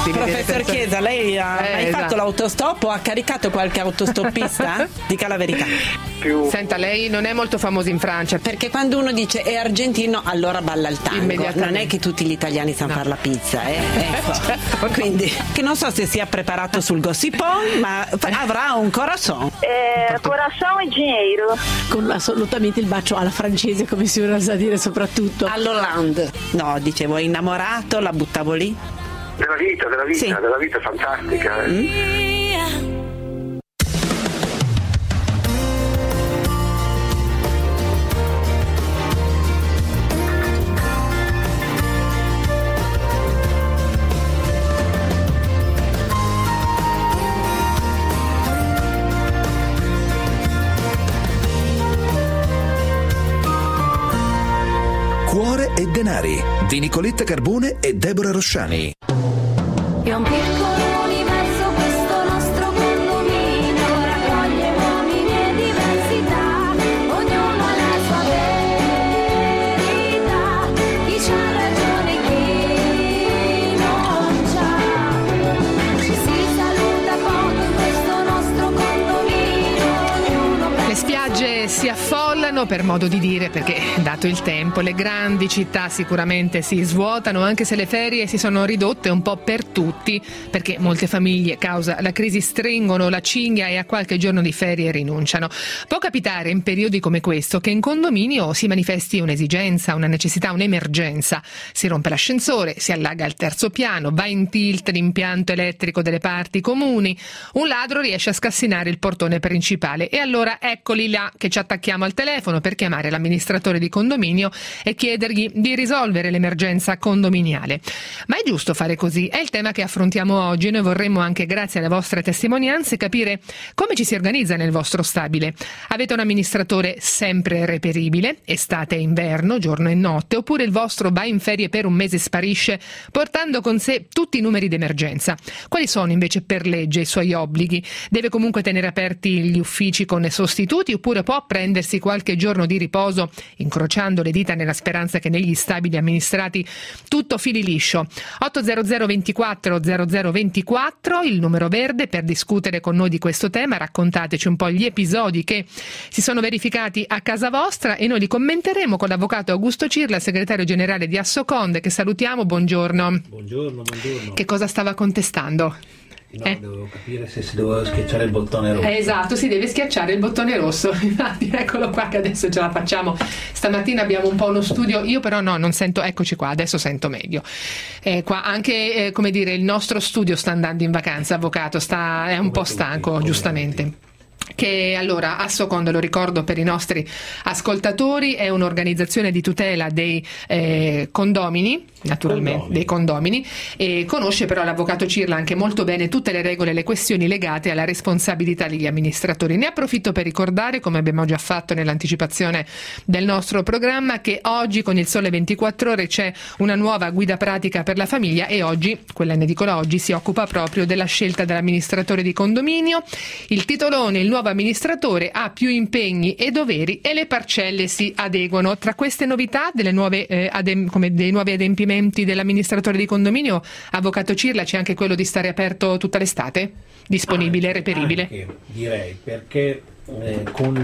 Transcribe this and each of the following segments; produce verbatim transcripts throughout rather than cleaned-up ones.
tutti. Professor Chiesa, lei ha Eh, mai esatto. fatto l'autostop o ha caricato qualche autostoppista? Dica la verità. Più Senta, lei non è molto famoso in Francia. Perché quando uno dice è argentino, allora balla il tango. Immediatamente. Non è che tutti gli italiani sanno No. fare la pizza, eh? Ecco. Certo, no. Quindi, che non so se sia preparato sul gossipon, ma avrà un corazon. É, coração e dinheiro. Con assolutamente il bacio alla francese, come si usa a dire soprattutto. All'Hollande. No, dicevo, è innamorato, la buttavo lì. della vita, della vita, Sì. della vita fantastica. eh. Cuore e denari di Nicoletta Carbone e Deborah Rosciani. È un piccolo universo questo nostro condominio, raccoglie uomini e diversità, ognuno ha la sua verità, chi c'ha ragione chi non c'ha, ci si saluta poco in questo nostro condominio, ognuno Le spiagge si affollano, per modo di dire, perché dato il tempo le grandi città sicuramente si svuotano, anche se le ferie si sono ridotte un po' per tutti, perché molte famiglie, causa la crisi, stringono la cinghia e a qualche giorno di ferie rinunciano. Può capitare in periodi come questo che in condominio si manifesti un'esigenza, una necessità, un'emergenza. Si rompe l'ascensore, si allaga il terzo piano, va in tilt l'impianto elettrico delle parti comuni, un ladro riesce a scassinare il portone principale e allora eccoli là che ci attacchiamo al telefono per chiamare l'amministratore di condominio e chiedergli di risolvere l'emergenza condominiale. Ma è giusto fare così? È il tema che affrontiamo oggi. Noi vorremmo, anche grazie alle vostre testimonianze, capire come ci si organizza nel vostro stabile. Avete un amministratore sempre reperibile, estate e inverno, giorno e notte, oppure il vostro va in ferie per un mese e sparisce, portando con sé tutti i numeri d'emergenza? Quali sono invece per legge i suoi obblighi? Deve comunque tenere aperti gli uffici con sostituti, oppure può prendersi qualche giorno di riposo, incrociando le dita nella speranza che negli stabili amministrati tutto fili liscio? otto zero zero ventiquattro zero zero ventiquattro, il numero verde per discutere con noi di questo tema. Raccontateci un po' gli episodi che si sono verificati a casa vostra e noi li commenteremo con l'avvocato Augusto Cirla, segretario generale di Assoconde, che salutiamo. Buongiorno. Buongiorno, buongiorno. Che cosa stava contestando? No, eh? devo capire se si doveva schiacciare il bottone rosso. Eh, esatto, si deve schiacciare il bottone rosso. Infatti, eccolo qua che adesso ce la facciamo. Stamattina abbiamo un po' uno studio, io però no, non sento, eccoci qua, adesso sento meglio. Eh, qua anche, eh, come dire, il nostro studio sta andando in vacanza, avvocato, sta, è un po' stanco, giustamente. Che allora Assoconde, lo ricordo per i nostri ascoltatori, è un'organizzazione di tutela dei eh, condomini, naturalmente Condomini. dei condomini, e conosce però l'avvocato Cirla anche molto bene tutte le regole e le questioni legate alla responsabilità degli amministratori. Ne approfitto per ricordare, come abbiamo già fatto nell'anticipazione del nostro programma, che oggi con il Sole ventiquattro Ore c'è una nuova guida pratica per la famiglia e oggi, quella in edicola oggi, si occupa proprio della scelta dell'amministratore di condominio. Il titolone, il nuovo amministratore ha più impegni e doveri e le parcelle si adeguano. Tra queste novità, delle nuove, eh, adem- come dei nuovi adempimenti dell'amministratore di condominio, avvocato Cirla, c'è anche quello di stare aperto tutta l'estate? Disponibile, Anche, reperibile? anche, direi, perché eh, con,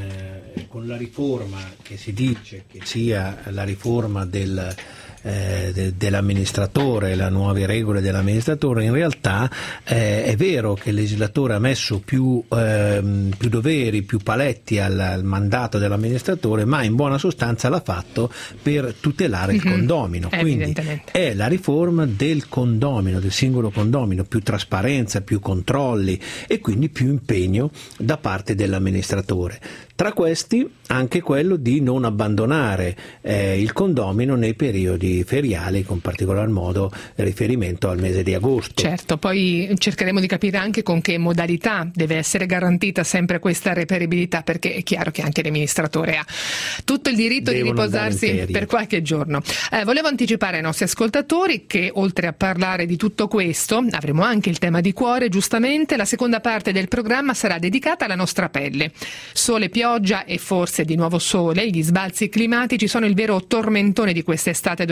eh, con la riforma che si dice che sia la riforma del Eh, de, dell'amministratore, le nuove regole dell'amministratore, in realtà eh, è vero che il legislatore ha messo più, ehm, più doveri, più paletti al, al mandato dell'amministratore, ma in buona sostanza l'ha fatto per tutelare mm-hmm. il condomino. Quindi è la riforma del condomino, del singolo condomino, più trasparenza, più controlli e quindi più impegno da parte dell'amministratore. Tra questi anche quello di non abbandonare eh, il condomino nei periodi feriali, con particolar modo riferimento al mese di agosto. Certo, poi cercheremo di capire anche con che modalità deve essere garantita sempre questa reperibilità, perché è chiaro che anche l'amministratore ha tutto il diritto Devono di riposarsi per qualche giorno. Eh, volevo anticipare ai nostri ascoltatori che oltre a parlare di tutto questo avremo anche il tema di cuore, giustamente. La seconda parte del programma sarà dedicata alla nostra pelle. Sole, pioggia e forse di nuovo sole, gli sbalzi climatici sono il vero tormentone di quest'estate duemilaventi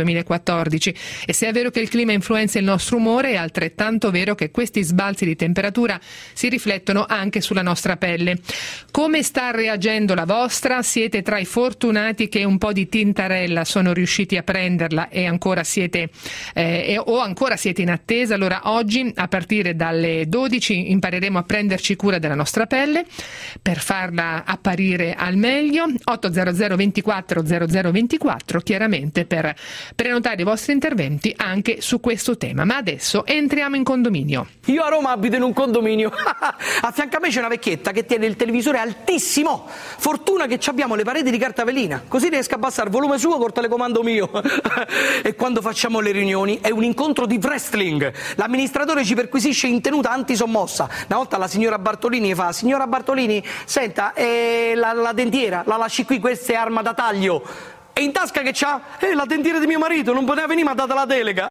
duemilaquattordici. E se è vero che il clima influenza il nostro umore, è altrettanto vero che questi sbalzi di temperatura si riflettono anche sulla nostra pelle. Come sta reagendo la vostra? Siete tra i fortunati che un po' di tintarella sono riusciti a prenderla e ancora siete eh, o ancora siete in attesa? Allora oggi a partire dalle dodici impareremo a prenderci cura della nostra pelle per farla apparire al meglio. otto zero zero ventiquattro zero zero ventiquattro chiaramente per prenotare i vostri interventi anche su questo tema. Ma adesso entriamo in condominio. Io a Roma abito in un condominio. A fianco a me c'è una vecchietta che tiene il televisore altissimo. Fortuna che abbiamo le pareti di carta velina, così riesco a abbassare il volume suo col telecomando mio. E quando facciamo le riunioni è un incontro di wrestling. L'amministratore ci perquisisce in tenuta antisommossa. Una volta la signora Bartolini fa: signora Bartolini, senta, eh, la, la dentiera la lasci qui, questa è arma da taglio. E in tasca che c'ha? Eh, la dentiera di mio marito, non poteva venire, ma ha dato la delega.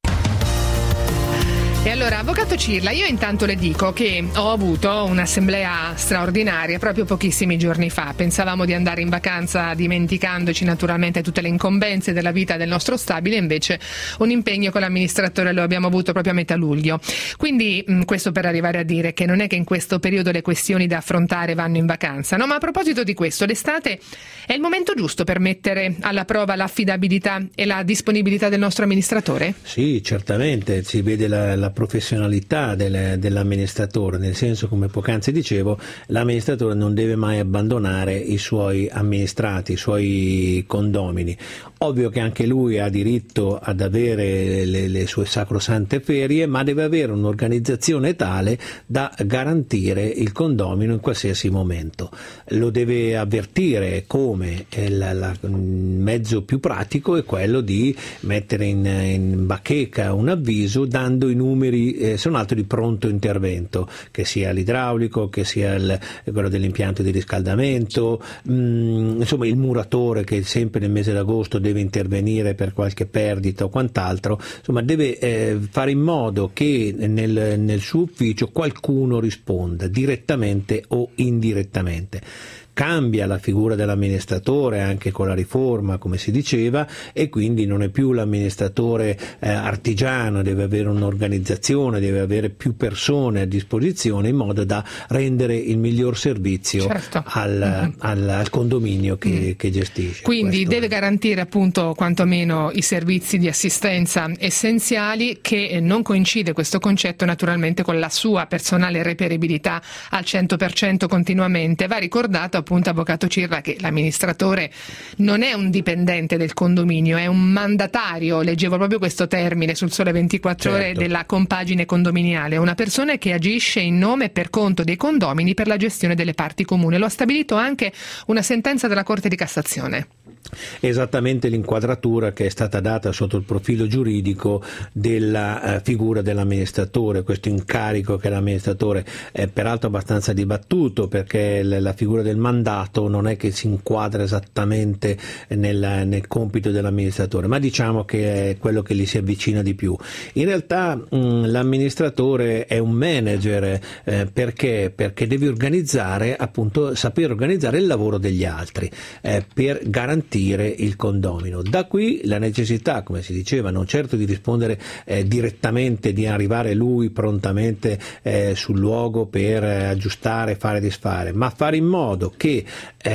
E allora, avvocato Cirla, io intanto le dico che ho avuto un'assemblea straordinaria proprio pochissimi giorni fa. Pensavamo di andare in vacanza dimenticandoci naturalmente tutte le incombenze della vita del nostro stabile, invece un impegno con l'amministratore lo abbiamo avuto proprio a metà luglio. Quindi mh, questo per arrivare a dire che non è che in questo periodo le questioni da affrontare vanno in vacanza, no? Ma a proposito di questo, l'estate è il momento giusto per mettere alla prova l'affidabilità e la disponibilità del nostro amministratore? Sì, certamente, si vede la, la professionalità del, dell'amministratore, nel senso, come poc'anzi dicevo, l'amministratore non deve mai abbandonare i suoi amministrati, i suoi condomini. Ovvio che anche lui ha diritto ad avere le, le sue sacrosante ferie, ma deve avere un'organizzazione tale da garantire il condomino in qualsiasi momento. Lo deve avvertire come il mezzo più pratico è quello di mettere in, in bacheca un avviso dando i numeri Eh, se non altro di pronto intervento, che sia l'idraulico, che sia il, quello dell'impianto di riscaldamento, mh, insomma il muratore che sempre nel mese d'agosto deve intervenire per qualche perdita o quant'altro, insomma deve eh, fare in modo che nel, nel suo ufficio qualcuno risponda direttamente o indirettamente. Cambia la figura dell'amministratore anche con la riforma, come si diceva, e quindi non è più l'amministratore eh, artigiano, deve avere un'organizzazione, deve avere più persone a disposizione in modo da rendere il miglior servizio certo. al, mm-hmm. al, al condominio che, mm. che gestisce. Quindi Questo deve è. garantire appunto quantomeno i servizi di assistenza essenziali, che non coincide questo concetto naturalmente con la sua personale reperibilità al cento per cento continuamente. Va ricordato appunto, avvocato Cirla, che l'amministratore non è un dipendente del condominio, è un mandatario, leggevo proprio questo termine sul Sole ventiquattro Ore, certo. della compagine condominiale, una persona che agisce in nome e per conto dei condomini per la gestione delle parti comuni. Lo ha stabilito anche una sentenza della Corte di Cassazione. Esattamente l'inquadratura che è stata data sotto il profilo giuridico della uh, figura dell'amministratore, questo incarico che l'amministratore è peraltro abbastanza dibattuto, perché l- la figura del mandato non è che si inquadra esattamente nel, nel compito dell'amministratore, ma diciamo che è quello che gli si avvicina di più. In realtà mh, l'amministratore è un manager eh, perché? Perché deve organizzare, appunto, saper organizzare il lavoro degli altri eh, per garantire il condomino. Da qui la necessità, come si diceva, non certo di rispondere eh, direttamente, di arrivare lui prontamente eh, sul luogo per eh, aggiustare, fare e disfare, ma fare in modo che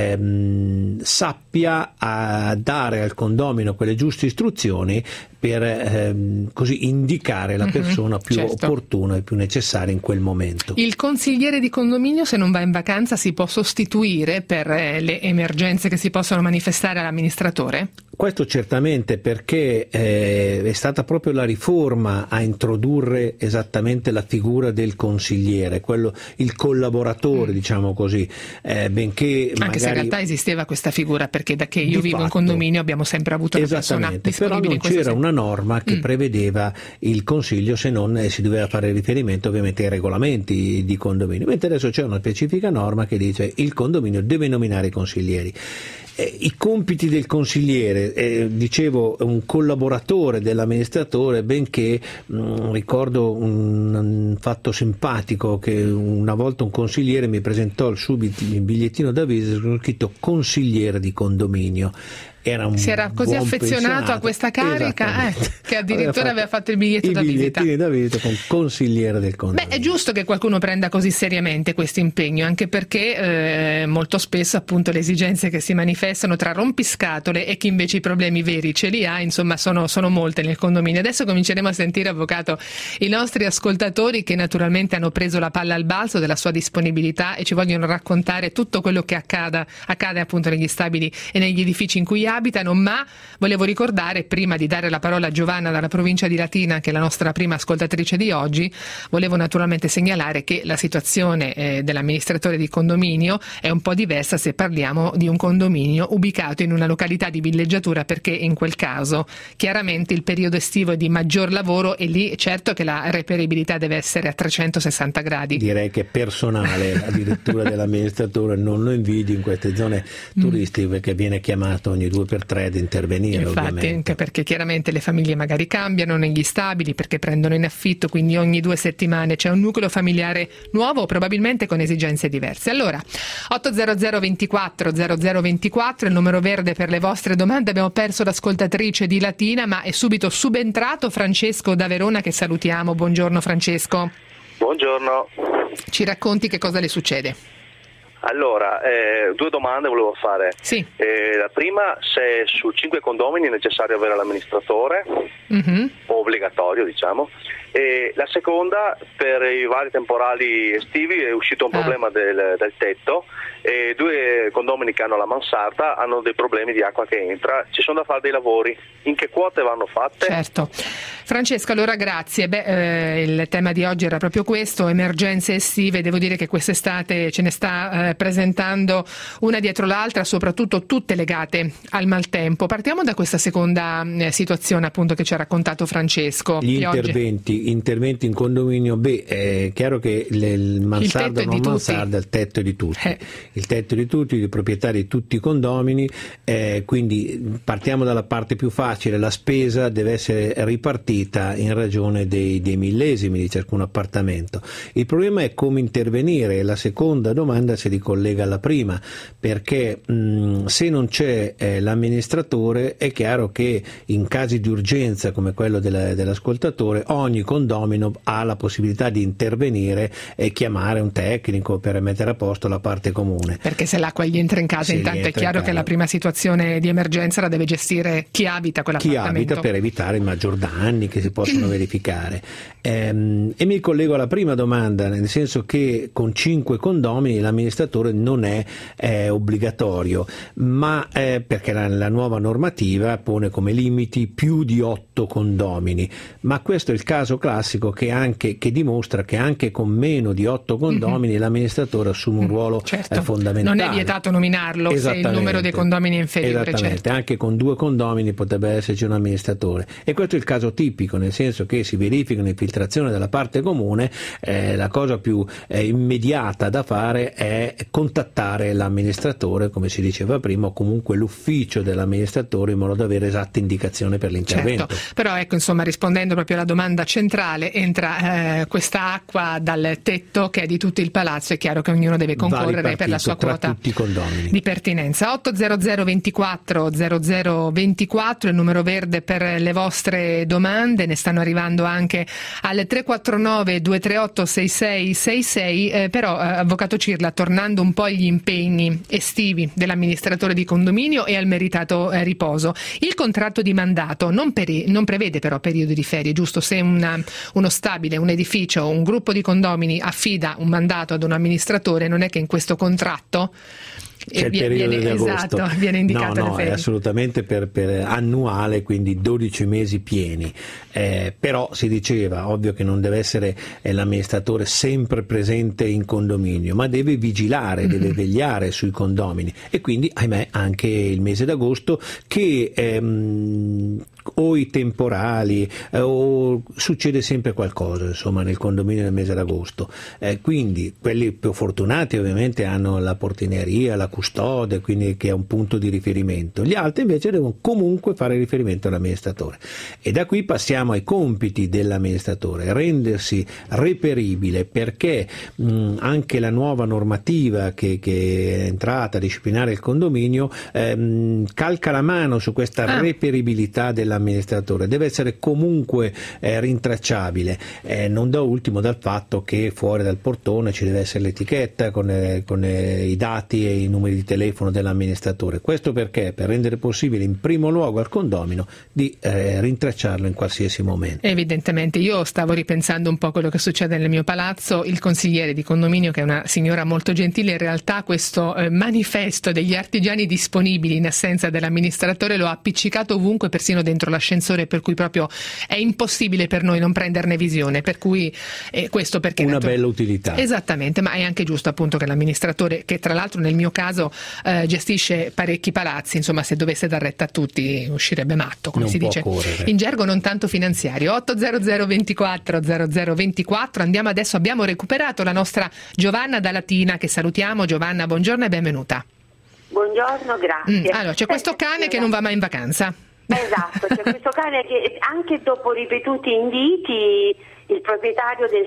ehm, sappia a dare al condomino quelle giuste istruzioni per ehm, così indicare la persona mm-hmm, più certo. opportuna e più necessaria in quel momento. Il consigliere di condominio, se non va in vacanza, si può sostituire per eh, le emergenze che si possono manifestare all'amministratore? Questo certamente, perché eh, è stata proprio la riforma a introdurre esattamente la figura del consigliere, quello, il collaboratore, mm. diciamo così, eh, benché anche magari... se in realtà esisteva questa figura, perché da che io vivo fatto, in condominio abbiamo sempre avuto una persona disponibile. Però non in questo c'era senso. una norma che mm. prevedeva il consiglio, se non eh, si doveva fare riferimento ovviamente ai regolamenti di condominio, mentre adesso c'è una specifica norma che dice il condominio deve nominare i consiglieri. Eh, I compiti del consigliere, eh, dicevo, un collaboratore dell'amministratore, benché mh, ricordo un, un fatto simpatico, che una volta un consigliere mi presentò il suo bigliettino d'avviso con scritto consigliere di condominio. era un si era così buon affezionato pensionato. a questa carica eh, che addirittura aveva fatto il biglietto i da visita. bigliettini da visita con consigliere del condominio. Beh, è giusto che qualcuno prenda così seriamente questo impegno, anche perché eh, molto spesso appunto le esigenze che si manifestano tra rompiscatole e chi invece i problemi veri ce li ha, insomma, sono, sono molte nel condominio. Adesso cominceremo a sentire, avvocato, i nostri ascoltatori che naturalmente hanno preso la palla al balzo della sua disponibilità e ci vogliono raccontare tutto quello che accada, accade appunto negli stabili e negli edifici in cui abitano. Ma volevo ricordare, prima di dare la parola a Giovanna dalla provincia di Latina, che è la nostra prima ascoltatrice di oggi, volevo naturalmente segnalare che la situazione eh, dell'amministratore di condominio è un po' diversa se parliamo di un condominio ubicato in una località di villeggiatura, perché in quel caso chiaramente il periodo estivo è di maggior lavoro e lì certo che la reperibilità deve essere a trecentosessanta gradi. Direi che personale addirittura dell'amministratore non lo invidi in queste zone turistiche, mm. perché viene chiamato ogni due per tre ad intervenire. Infatti, ovviamente. Anche perché chiaramente le famiglie magari cambiano negli stabili perché prendono in affitto, quindi ogni due settimane c'è un nucleo familiare nuovo, probabilmente con esigenze diverse. Allora, otto zero zero ventiquattro zero zero ventiquattro il numero verde per le vostre domande. Abbiamo perso l'ascoltatrice di Latina, ma è subito subentrato Francesco da Verona, che salutiamo. Buongiorno Francesco. Buongiorno. Ci racconti che cosa le succede? Allora, eh, due domande volevo fare. Sì. Eh, la prima, se su cinque condomini è necessario avere l'amministratore, Mm-hmm. o obbligatorio diciamo. E la seconda, per i vari temporali estivi è uscito un Ah. problema del, del tetto e due condomini che hanno la mansarda hanno dei problemi di acqua che entra, ci sono da fare dei lavori. In che quote vanno fatte? Certo. Francesco, allora grazie. Beh, eh, il tema di oggi era proprio questo, emergenze estive. Devo dire che quest'estate ce ne sta eh, presentando una dietro l'altra, soprattutto tutte legate al maltempo. Partiamo da questa seconda eh, situazione appunto che ci ha raccontato Francesco. Gli Piogge. interventi, interventi in condominio, beh, è chiaro che le, il mansarda tetto è non di mansarda, il tetto è di tutti, Eh. il tetto è di tutti, i proprietari di tutti i condomini, eh, quindi partiamo dalla parte più facile, la spesa deve essere ripartita in ragione dei, dei millesimi di ciascun appartamento. Il problema è come intervenire, la seconda domanda si ricollega alla prima, perché mh, se non c'è eh, l'amministratore è chiaro che in casi di urgenza come quello della, dell'ascoltatore ogni condomino ha la possibilità di intervenire e chiamare un tecnico per mettere a posto la parte comune. Perché se l'acqua gli entra in casa, Se gli intanto è entra in chiaro che casa. la prima situazione di emergenza la deve gestire chi abita Chi quell'appartamento. abita, per evitare i maggior danni che si possono verificare. Ehm, e mi collego alla prima domanda, nel senso che con cinque condomini l'amministratore non è eh, obbligatorio, ma eh, perché la, la nuova normativa pone come limiti più di otto condomini, ma questo è il caso classico che, anche, che dimostra che anche con meno di otto condomini mm-hmm. l'amministratore assume un ruolo certo. eh, fondamentale. Non è vietato nominarlo se il numero dei condomini è inferiore. Esattamente, certo. Anche con due condomini potrebbe esserci un amministratore, e questo è il caso tipico, nel senso che si verifica un'infiltrazione della parte comune, eh, la cosa più eh, immediata da fare è contattare l'amministratore, come si diceva prima, o comunque l'ufficio dell'amministratore, in modo da avere esatta indicazione per l'intervento. Certo. Però ecco, insomma, rispondendo proprio alla domanda centrale, entra eh, questa acqua dal tetto che è di tutto il palazzo, è chiaro che ognuno deve concorrere per la sua tra quota tutti i condomini. di pertinenza. Otto zero zero ventiquattro zero zero ventiquattro il numero verde per le vostre domande, ne stanno arrivando anche al tre quattro nove due tre otto sei sei sei sei, eh, però eh, avvocato Cirla, tornando un po' agli impegni estivi dell'amministratore di condominio e al meritato eh, riposo, il contratto di mandato non, peri- non prevede però periodi di ferie, giusto? Se una, uno stabile, un edificio, un gruppo di condomini affida un mandato ad un amministratore, non è che in questo contratto C'è il viene, periodo di agosto. Esatto, viene indicato no, no, le ferie. è assolutamente per, per annuale, quindi dodici mesi pieni. Eh, però si diceva, ovvio che non deve essere eh, l'amministratore sempre presente in condominio, ma deve vigilare, mm-hmm. deve vegliare sui condomini, e quindi ahimè anche il mese d'agosto che ehm, o i temporali eh, o succede sempre qualcosa insomma nel condominio nel mese d'agosto, eh, quindi quelli più fortunati ovviamente hanno la portineria, la custode, quindi che è un punto di riferimento, gli altri invece devono comunque fare riferimento all'amministratore e da qui passiamo ai compiti dell'amministratore, rendersi reperibile, perché mh, anche la nuova normativa che, che è entrata a disciplinare il condominio ehm, calca la mano su questa ah. reperibilità dell'amministratore, deve essere comunque eh, rintracciabile, eh, non da ultimo dal fatto che fuori dal portone ci deve essere l'etichetta con, eh, con eh, i dati e i numeri di telefono dell'amministratore. Questo perché? Per rendere possibile in primo luogo al condomino di eh, rintracciarlo in qualsiasi momento. Evidentemente, io stavo ripensando un po' quello che succede nel mio palazzo, il consigliere di condominio, che è una signora molto gentile, in realtà questo eh, manifesto degli artigiani disponibili in assenza dell'amministratore lo ha appiccicato ovunque, persino dentro l'ascensore, per cui proprio è impossibile per noi non prenderne visione, per cui eh, questo perché una natur- bella utilità. Esattamente, ma è anche giusto appunto che l'amministratore, che tra l'altro nel mio caso eh, gestisce parecchi palazzi, insomma se dovesse dar retta a tutti uscirebbe matto, come non si può dice correre. in gergo non tanto finanziario. Otto zero zero ventiquattro zero zero ventiquattro. Andiamo adesso, abbiamo recuperato la nostra Giovanna da Latina, che salutiamo. Giovanna, buongiorno e benvenuta. Buongiorno, grazie. Mm, allora, c'è questo cane che non va mai in vacanza. Esatto, c'è questo cane che anche dopo ripetuti inviti il proprietario del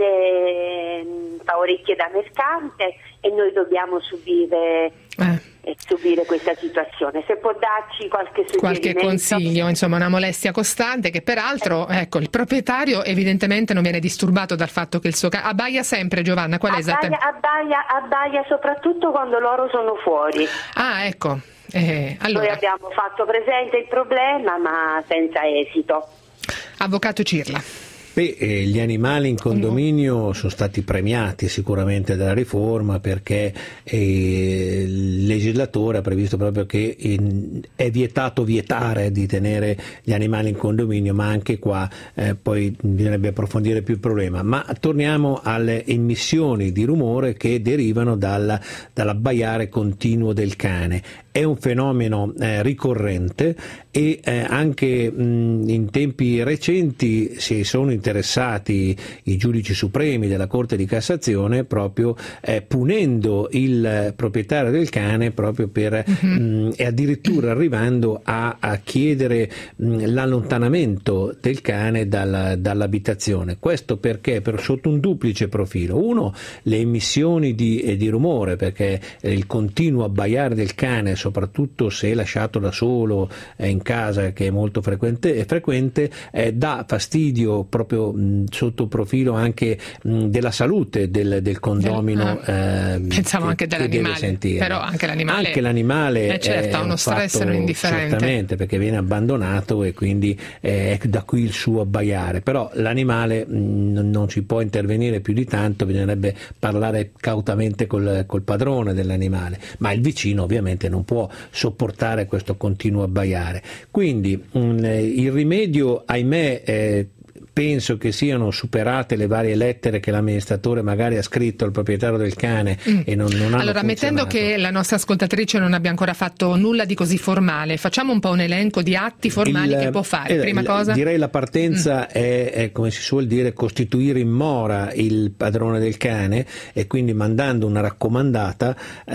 cane fa orecchie da mercante e noi dobbiamo subire eh. subire questa situazione. Se può darci qualche suggerimento, qualche consiglio, insomma una molestia costante che peraltro ecco il proprietario evidentemente non viene disturbato dal fatto che il suo cane abbaia sempre. Giovanna, qual è esattamente? Abbaia, abbaia soprattutto quando loro sono fuori. Ah, ecco. Eh, allora. Noi abbiamo fatto presente il problema ma senza esito. Avvocato Cirla. Beh, eh, gli animali in condominio sono stati premiati sicuramente dalla riforma, perché eh, il legislatore ha previsto proprio che in, è vietato vietare di tenere gli animali in condominio, ma anche qua eh, poi bisognerebbe approfondire più il problema. Ma torniamo alle emissioni di rumore che derivano dal, dall'abbaiare continuo del cane. È un fenomeno eh, ricorrente e eh, anche mh, in tempi recenti si sono interessati i giudici supremi della Corte di Cassazione proprio eh, punendo il proprietario del cane proprio per mm-hmm. mh, e addirittura arrivando a, a chiedere mh, l'allontanamento del cane dalla, dall'abitazione. Questo perché? Per, sotto un duplice profilo. Uno, le emissioni di, eh, di rumore, perché eh, il continuo abbaiare del cane, soprattutto se lasciato da solo eh, in casa, che è molto frequente, è frequente eh, dà fastidio proprio mh, sotto profilo anche mh, della salute del, del condomino. Ah, eh, pensavo che, anche dell'animale, però anche l'animale, anche l'animale eh, certo, ha uno stress non indifferente, certamente, perché viene abbandonato e quindi eh, è da qui il suo abbaiare. Però l'animale mh, non ci può intervenire più di tanto, bisognerebbe parlare cautamente col, col padrone dell'animale, ma il vicino ovviamente non può sopportare questo continuo abbaiare. Quindi mh, il rimedio, ahimè, eh, penso che siano superate le varie lettere che l'amministratore magari ha scritto al proprietario del cane mm. e non, non hanno allora, mettendo che la nostra ascoltatrice non abbia ancora fatto nulla di così formale, facciamo un po' un elenco di atti formali il, che può fare. Eh, Prima il, cosa? Direi la partenza mm. è, è, come si suol dire, costituire in mora il padrone del cane e quindi mandando una raccomandata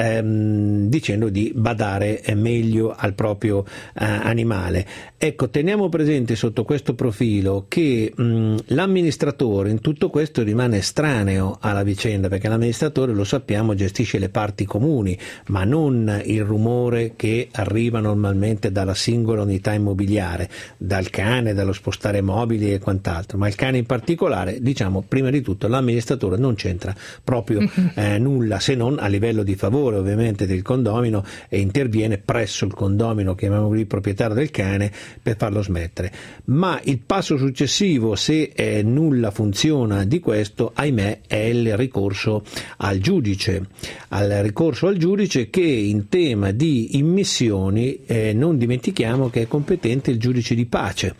ehm, dicendo di badare meglio al proprio eh, animale. Ecco, teniamo presente sotto questo profilo che mh, l'amministratore in tutto questo rimane estraneo alla vicenda, perché l'amministratore, lo sappiamo, gestisce le parti comuni, ma non il rumore che arriva normalmente dalla singola unità immobiliare, dal cane, dallo spostare mobili e quant'altro. Ma il cane in particolare, diciamo, prima di tutto l'amministratore non c'entra proprio eh, nulla, se non a livello di favore ovviamente del condomino, e interviene presso il condomino, chiamiamolo il proprietario del cane, per farlo smettere. Ma il passo successivo, se eh, nulla funziona di questo, ahimè, è il ricorso al giudice, al ricorso al giudice che in tema di immissioni eh, non dimentichiamo che è competente il giudice di pace.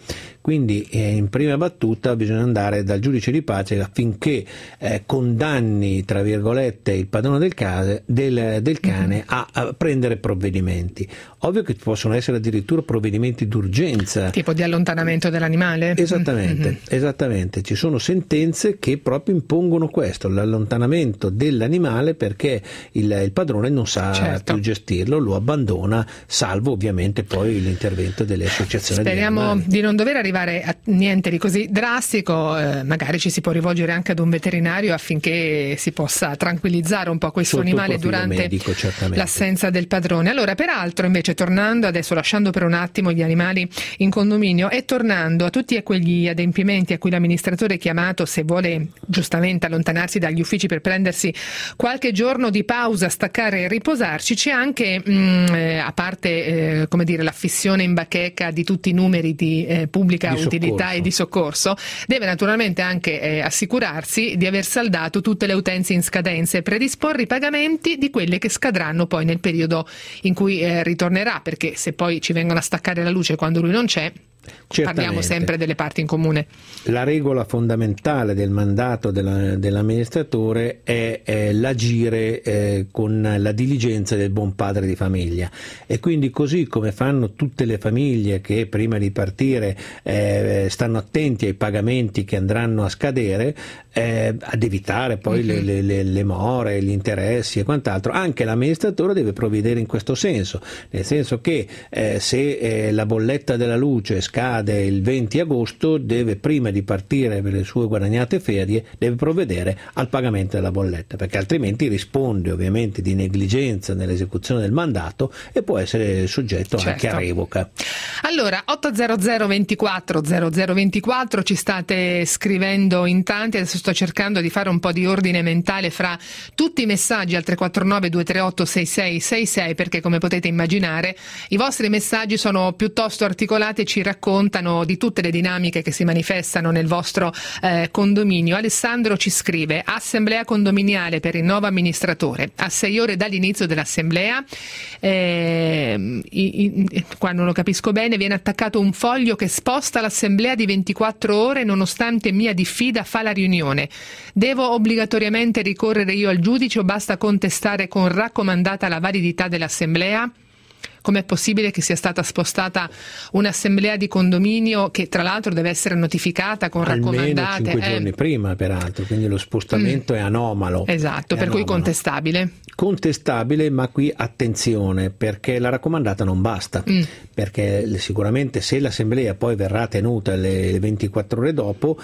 quindi eh, in prima battuta bisogna andare dal giudice di pace affinché eh, condanni, tra virgolette, il padrone del, case, del, del cane a, a prendere provvedimenti. Ovvio che possono essere addirittura provvedimenti d'urgenza, tipo di allontanamento dell'animale. Esattamente, mm-hmm. esattamente. Ci sono sentenze che proprio impongono questo, l'allontanamento dell'animale, perché il, il padrone non sa certo. più gestirlo, lo abbandona, salvo ovviamente poi l'intervento delle associazioni. Speriamo di non dover arrivare a niente di così drastico, eh, magari ci si può rivolgere anche ad un veterinario affinché si possa tranquillizzare un po' questo Sotto animale durante medico, l'assenza del padrone. Allora, peraltro, invece, tornando adesso, lasciando per un attimo gli animali in condominio e tornando a tutti quegli adempimenti a cui l'amministratore è chiamato se vuole giustamente allontanarsi dagli uffici per prendersi qualche giorno di pausa, staccare e riposarci, c'è anche mh, eh, a parte eh, come dire l'affissione in bacheca di tutti i numeri di eh, pubblica di utilità soccorso. E di soccorso, deve naturalmente anche eh, assicurarsi di aver saldato tutte le utenze in scadenza e predisporre i pagamenti di quelle che scadranno poi nel periodo in cui eh, ritornerà, perché se poi ci vengono a staccare la luce quando lui non c'è, certamente. Parliamo sempre delle parti in comune. La regola fondamentale del mandato della, dell'amministratore è, è l'agire eh, con la diligenza del buon padre di famiglia, e quindi così come fanno tutte le famiglie che prima di partire eh, stanno attenti ai pagamenti che andranno a scadere, eh, ad evitare poi mm-hmm. le, le, le more, gli interessi e quant'altro, anche l'amministratore deve provvedere in questo senso, nel senso che eh, se eh, la bolletta della luce scade il venti agosto, deve, prima di partire per le sue guadagnate ferie, deve provvedere al pagamento della bolletta, perché altrimenti risponde ovviamente di negligenza nell'esecuzione del mandato e può essere soggetto certo. anche a revoca. Allora, otto zero zero ventiquattro zero zero ventiquattro, ci state scrivendo in tanti, adesso sto cercando di fare un po' di ordine mentale fra tutti i messaggi al tre quattro nove due tre otto sei sei sei sei, perché come potete immaginare i vostri messaggi sono piuttosto articolati e ci raccontano di tutte le dinamiche che si manifestano nel vostro eh, condominio. Alessandro ci scrive: assemblea condominiale per il nuovo amministratore, a sei ore dall'inizio dell'assemblea, eh, i, i, qua non lo capisco bene, viene attaccato un foglio che sposta l'assemblea di ventiquattro ore nonostante mia diffida fa la riunione. Devo obbligatoriamente ricorrere io al giudice o basta contestare con raccomandata la validità dell'assemblea? Com'è possibile che sia stata spostata un'assemblea di condominio che tra l'altro deve essere notificata con almeno raccomandate? cinque eh. giorni prima, peraltro, quindi lo spostamento mm. è anomalo. Esatto, è per anomalo. Cui contestabile. Contestabile, ma qui attenzione, perché la raccomandata non basta, mm. perché sicuramente se l'assemblea poi verrà tenuta le ventiquattro ore dopo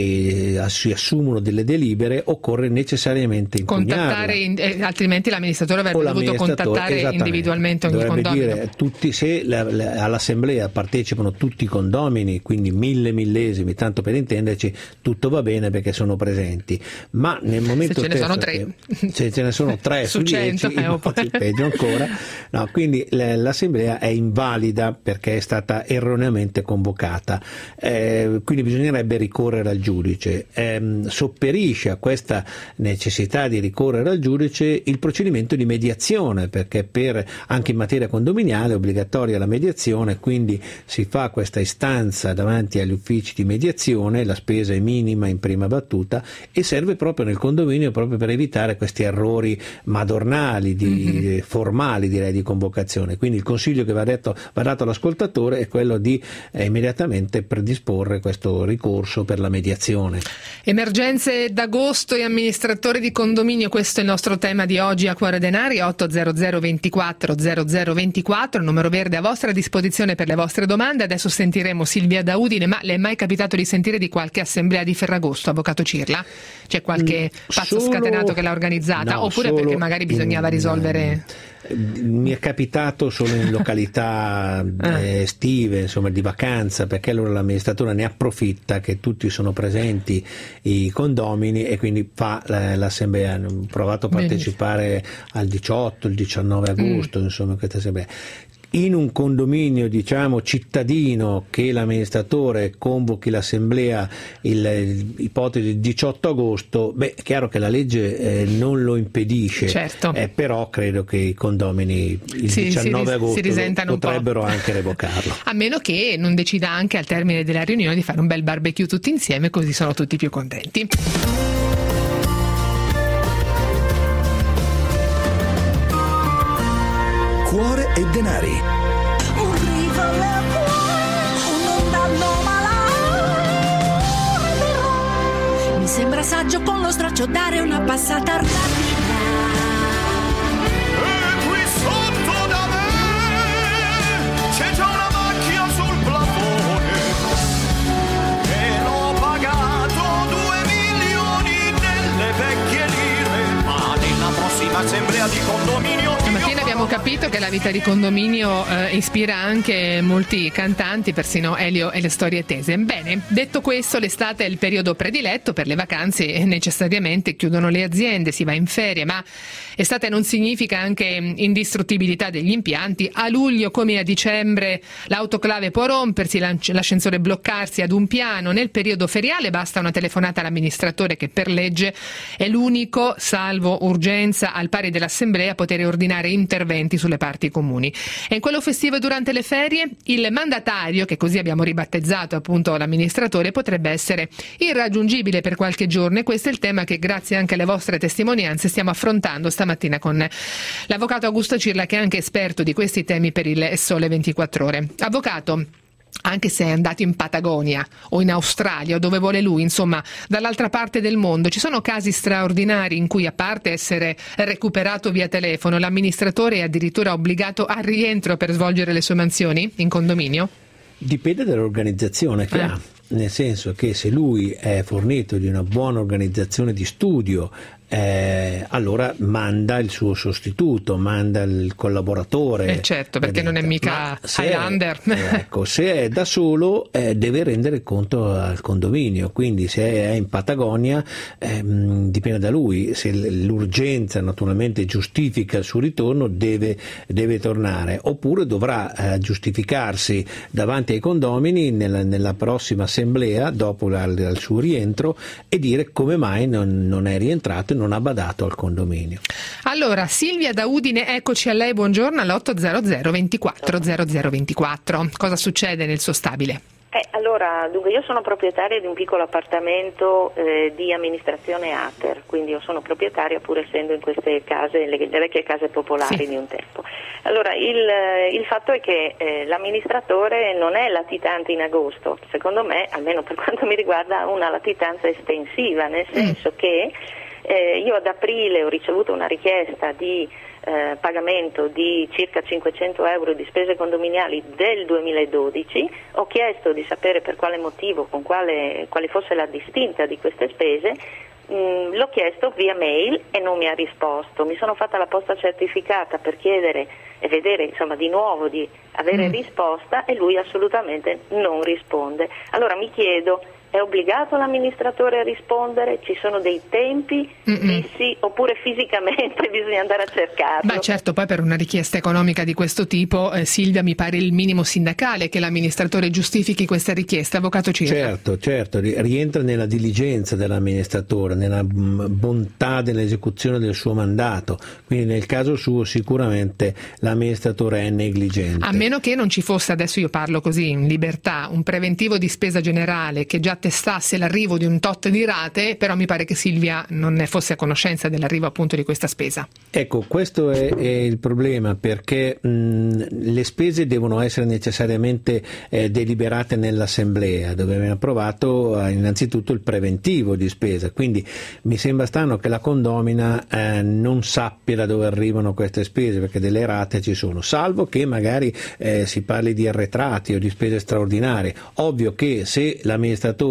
e si assumono delle delibere, occorre necessariamente impugnarla. In, eh, altrimenti l'amministratore avrebbe dovuto contattare individualmente ogni Dovrebbe condomino. Dire, tutti, se la, la, all'assemblea partecipano tutti i condomini, quindi mille millesimi, tanto per intenderci, tutto va bene perché sono presenti, ma nel momento se ce ne sono tre, che, se ce ne sono tre su cento, dieci, eh, peggio ancora, no, quindi l'assemblea è invalida perché è stata erroneamente convocata, eh, quindi bisognerebbe ricorrere al giudice. Eh, sopperisce a questa necessità di ricorrere al giudice il procedimento di mediazione, perché per anche in materia condominiale è obbligatoria la mediazione, quindi si fa questa istanza davanti agli uffici di mediazione, la spesa è minima in prima battuta e serve proprio nel condominio proprio per evitare questi errori madornali, di, mm-hmm. formali direi, di convocazione. Quindi il consiglio che va, detto, va dato all'ascoltatore è quello di eh, immediatamente predisporre questo ricorso per la mediazione. Emergenze d'agosto e amministratore di condominio, questo è il nostro tema di oggi a Cuore Denari. Otto zero zero ventiquattro zero zero ventiquattro, il numero verde a vostra disposizione per le vostre domande. Adesso sentiremo Silvia da Udine, ma le è mai capitato di sentire di qualche assemblea di Ferragosto, avvocato Cirla? C'è qualche pazzo solo, scatenato che l'ha organizzata? no, Oppure perché magari bisognava in, risolvere... Mi è capitato solo in località eh, estive, insomma di vacanza, perché allora l'amministratore ne approfitta che tutti sono presenti i condomini e quindi fa l'assemblea. Ho provato a partecipare Benissimo. al diciotto, il diciannove agosto, mm. insomma questa assemblea. in un condominio diciamo cittadino che l'amministratore convochi l'assemblea il, ipotesi diciotto agosto, beh è chiaro che la legge eh, non lo impedisce, certo. eh, però credo che i condomini il sì, diciannove si, agosto si potrebbero anche revocarlo. A meno che non decida anche al termine della riunione di fare un bel barbecue tutti insieme, così sono tutti più contenti. Cuore e denari. Un rivolo al cuore, un'onda anomala. Mi sembra saggio con lo straccio dare una passata rapida. E qui sotto da me c'è già una macchia sul plafone e l'ho pagato due milioni delle vecchie lire, ma nella prossima assemblea di condominio Stamattina abbiamo capito che la vita di condominio eh, ispira anche molti cantanti, persino Elio e le storie tese. Bene, detto questo, l'estate è il periodo prediletto per le vacanze e necessariamente chiudono le aziende, si va in ferie, ma estate non significa anche indistruttibilità degli impianti. A luglio come a dicembre l'autoclave può rompersi, l'ascensore bloccarsi ad un piano. Nel periodo feriale basta una telefonata all'amministratore che per legge è l'unico, salvo urgenza, al pari dell'assemblea, poter ordinare interventi sulle parti comuni. E in quello festivo durante le ferie il mandatario, che così abbiamo ribattezzato appunto l'amministratore, potrebbe essere irraggiungibile per qualche giorno, e questo è il tema che grazie anche alle vostre testimonianze stiamo affrontando stamattina con l'avvocato Augusto Cirla, che è anche esperto di questi temi per il Sole ventiquattro Ore. Avvocato, anche se è andato in Patagonia o in Australia o dove vuole lui, insomma dall'altra parte del mondo, ci sono casi straordinari in cui, a parte essere recuperato via telefono, l'amministratore è addirittura obbligato al rientro per svolgere le sue mansioni in condominio? Dipende dall'organizzazione che eh. ha, nel senso che se lui è fornito di una buona organizzazione di studio, Eh, allora manda il suo sostituto, manda il collaboratore. Eh certo, perché non è mica Highlander. È, ecco, se è da solo eh, deve rendere conto al condominio, quindi se è in Patagonia ehm, dipende da lui, se l'urgenza naturalmente giustifica il suo ritorno deve, deve tornare, oppure dovrà eh, giustificarsi davanti ai condomini nella, nella prossima assemblea dopo la, il suo rientro e dire come mai non, non è rientrato e non ha badato al condominio. Allora, Silvia da Udine, eccoci a lei, buongiorno, all'otto zero zero ventiquattro zero zero ventiquattro. Cosa succede nel suo stabile? Eh, allora, dunque, io sono proprietaria di un piccolo appartamento eh, di amministrazione Ater, quindi io sono proprietaria pur essendo in queste case, le, le vecchie case popolari sì. di un tempo. Allora, il, il fatto è che eh, l'amministratore non è latitante in agosto, secondo me, almeno per quanto mi riguarda, ha una latitanza estensiva, nel senso mm. che Eh, io ad aprile ho ricevuto una richiesta di eh, pagamento di circa cinquecento euro di spese condominiali del duemiladodici, ho chiesto di sapere per quale motivo, con quale, quale fosse la distinta di queste spese, mh, l'ho chiesto via mail e non mi ha risposto, mi sono fatta la posta certificata per chiedere e vedere insomma di nuovo di avere mm. risposta e lui assolutamente non risponde. Allora mi chiedo, è obbligato l'amministratore a rispondere? Ci sono dei tempi fissi oppure fisicamente bisogna andare a cercarlo? Ma certo, poi per una richiesta economica di questo tipo, eh, Silvia, mi pare il minimo sindacale che l'amministratore giustifichi questa richiesta. Avvocato Cirla. Certo, certo, rientra nella diligenza dell'amministratore, nella bontà dell'esecuzione del suo mandato, quindi nel caso suo sicuramente l'amministratore è negligente. A meno che non ci fosse, adesso io parlo così in libertà, un preventivo di spesa generale che già attestasse l'arrivo di un tot di rate, però mi pare che Silvia non ne fosse a conoscenza dell'arrivo appunto di questa spesa. Ecco, questo è, è il problema, perché mh, le spese devono essere necessariamente eh, deliberate nell'assemblea, dove viene approvato eh, innanzitutto il preventivo di spesa, quindi mi sembra strano che la condomina eh, non sappia da dove arrivano queste spese, perché delle rate ci sono, salvo che magari eh, si parli di arretrati o di spese straordinarie. Ovvio che se l'amministratore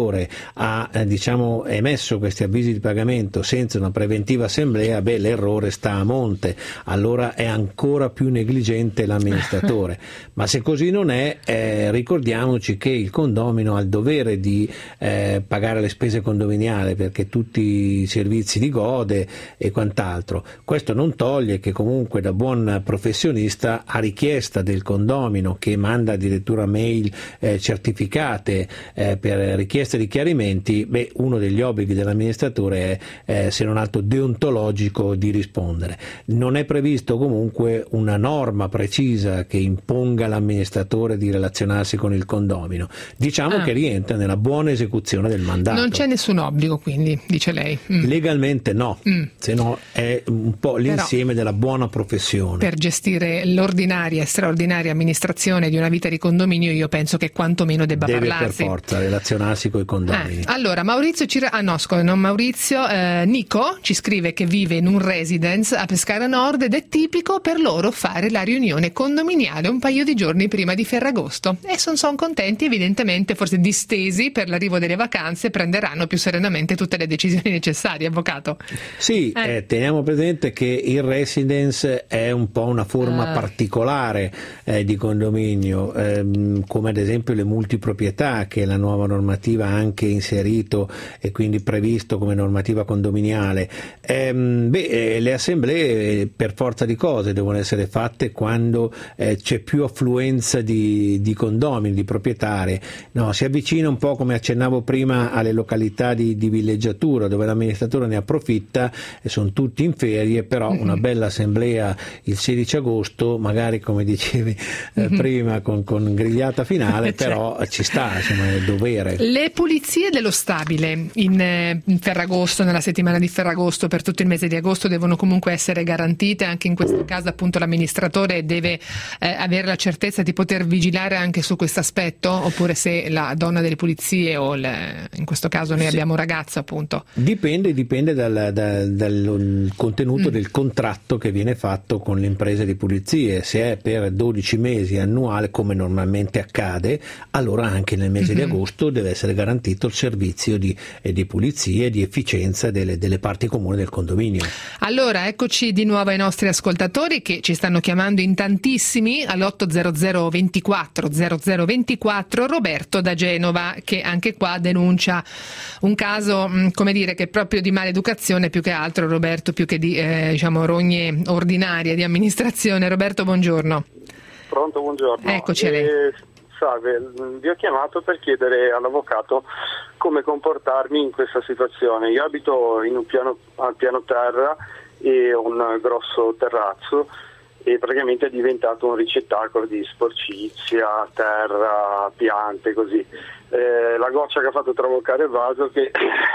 l'amministratore ha eh, diciamo emesso questi avvisi di pagamento senza una preventiva assemblea, beh, l'errore sta a monte, allora è ancora più negligente l'amministratore. Ma se così non è, eh, ricordiamoci che il condomino ha il dovere di eh, pagare le spese condominiali perché tutti i servizi li gode e quant'altro. Questo non toglie che comunque da buon professionista, a richiesta del condomino, che manda addirittura mail eh, certificate eh, per richieste di chiarimenti, beh, uno degli obblighi dell'amministratore è eh, se non altro deontologico di rispondere. Non è previsto comunque una norma precisa che imponga all'amministratore di relazionarsi con il condomino, diciamo ah. che rientra nella buona esecuzione del mandato. Non c'è nessun obbligo, quindi, dice lei. Mm. Legalmente no, mm. se no è un po' l'insieme Però, della buona professione. Per gestire l'ordinaria e straordinaria amministrazione di una vita di condominio, io penso che quantomeno debba Deve parlarsi. per forza relazionarsi con i condomini. Ah, allora, Maurizio ci... ah no, scusa, non Maurizio, eh, Nico ci scrive che vive in un residence a Pescara Nord ed è tipico per loro fare la riunione condominiale un paio di giorni prima di Ferragosto e sono son contenti, evidentemente forse distesi per l'arrivo delle vacanze, prenderanno più serenamente tutte le decisioni necessarie, avvocato. Sì, eh. Eh, teniamo presente che il residence è un po' una forma ah. particolare eh, di condominio, ehm, come ad esempio le multiproprietà che la nuova normativa ha anche inserito e quindi previsto come normativa condominiale. Ehm, beh, eh, le assemblee eh, per forza di cose devono essere fatte quando eh, c'è più affluenza di, di condomini, di proprietari. No, si avvicina un po', come accennavo prima, alle località di, di villeggiatura dove l'amministratore ne approfitta e sono tutti in ferie, però mm-hmm. una bella assemblea il sedici agosto, magari come dicevi eh, mm-hmm. prima con, con grigliata finale, però ci sta, insomma, è dovere. Le pulizie dello stabile in, in Ferragosto, nella settimana di Ferragosto, per tutto il mese di agosto devono comunque essere garantite. Anche in questo caso appunto l'amministratore deve eh, avere la certezza di poter vigilare anche su questo aspetto, oppure se la donna delle pulizie o le, in questo caso noi sì. abbiamo un ragazzo appunto. Dipende, dipende dal, dal, dal contenuto mm. del contratto che viene fatto con le imprese di pulizie. Se è per dodici mesi annuale, come normalmente accade, allora anche nel mese mm-hmm. di agosto deve essere garantito il servizio di, eh, di pulizie e di efficienza delle, delle parti comuni del condominio. Allora, eccoci di nuovo ai nostri ascoltatori che ci stanno chiamando in tantissimi all'otto zero zero ventiquattro zero zero ventiquattro. Roberto da Genova, che anche qua denuncia un caso, come dire, che è proprio di maleducazione più che altro, Roberto, più che di eh, diciamo rogne ordinarie di amministrazione. Roberto, buongiorno. Pronto, buongiorno. Eccoci a lei. Eh, salve, vi ho chiamato per chiedere all'avvocato come comportarmi in questa situazione. Io abito in un piano, al piano terra e ho un grosso terrazzo e praticamente è diventato un ricettacolo di sporcizia, terra, piante, così. Eh, la goccia che ha fatto traboccare il vaso che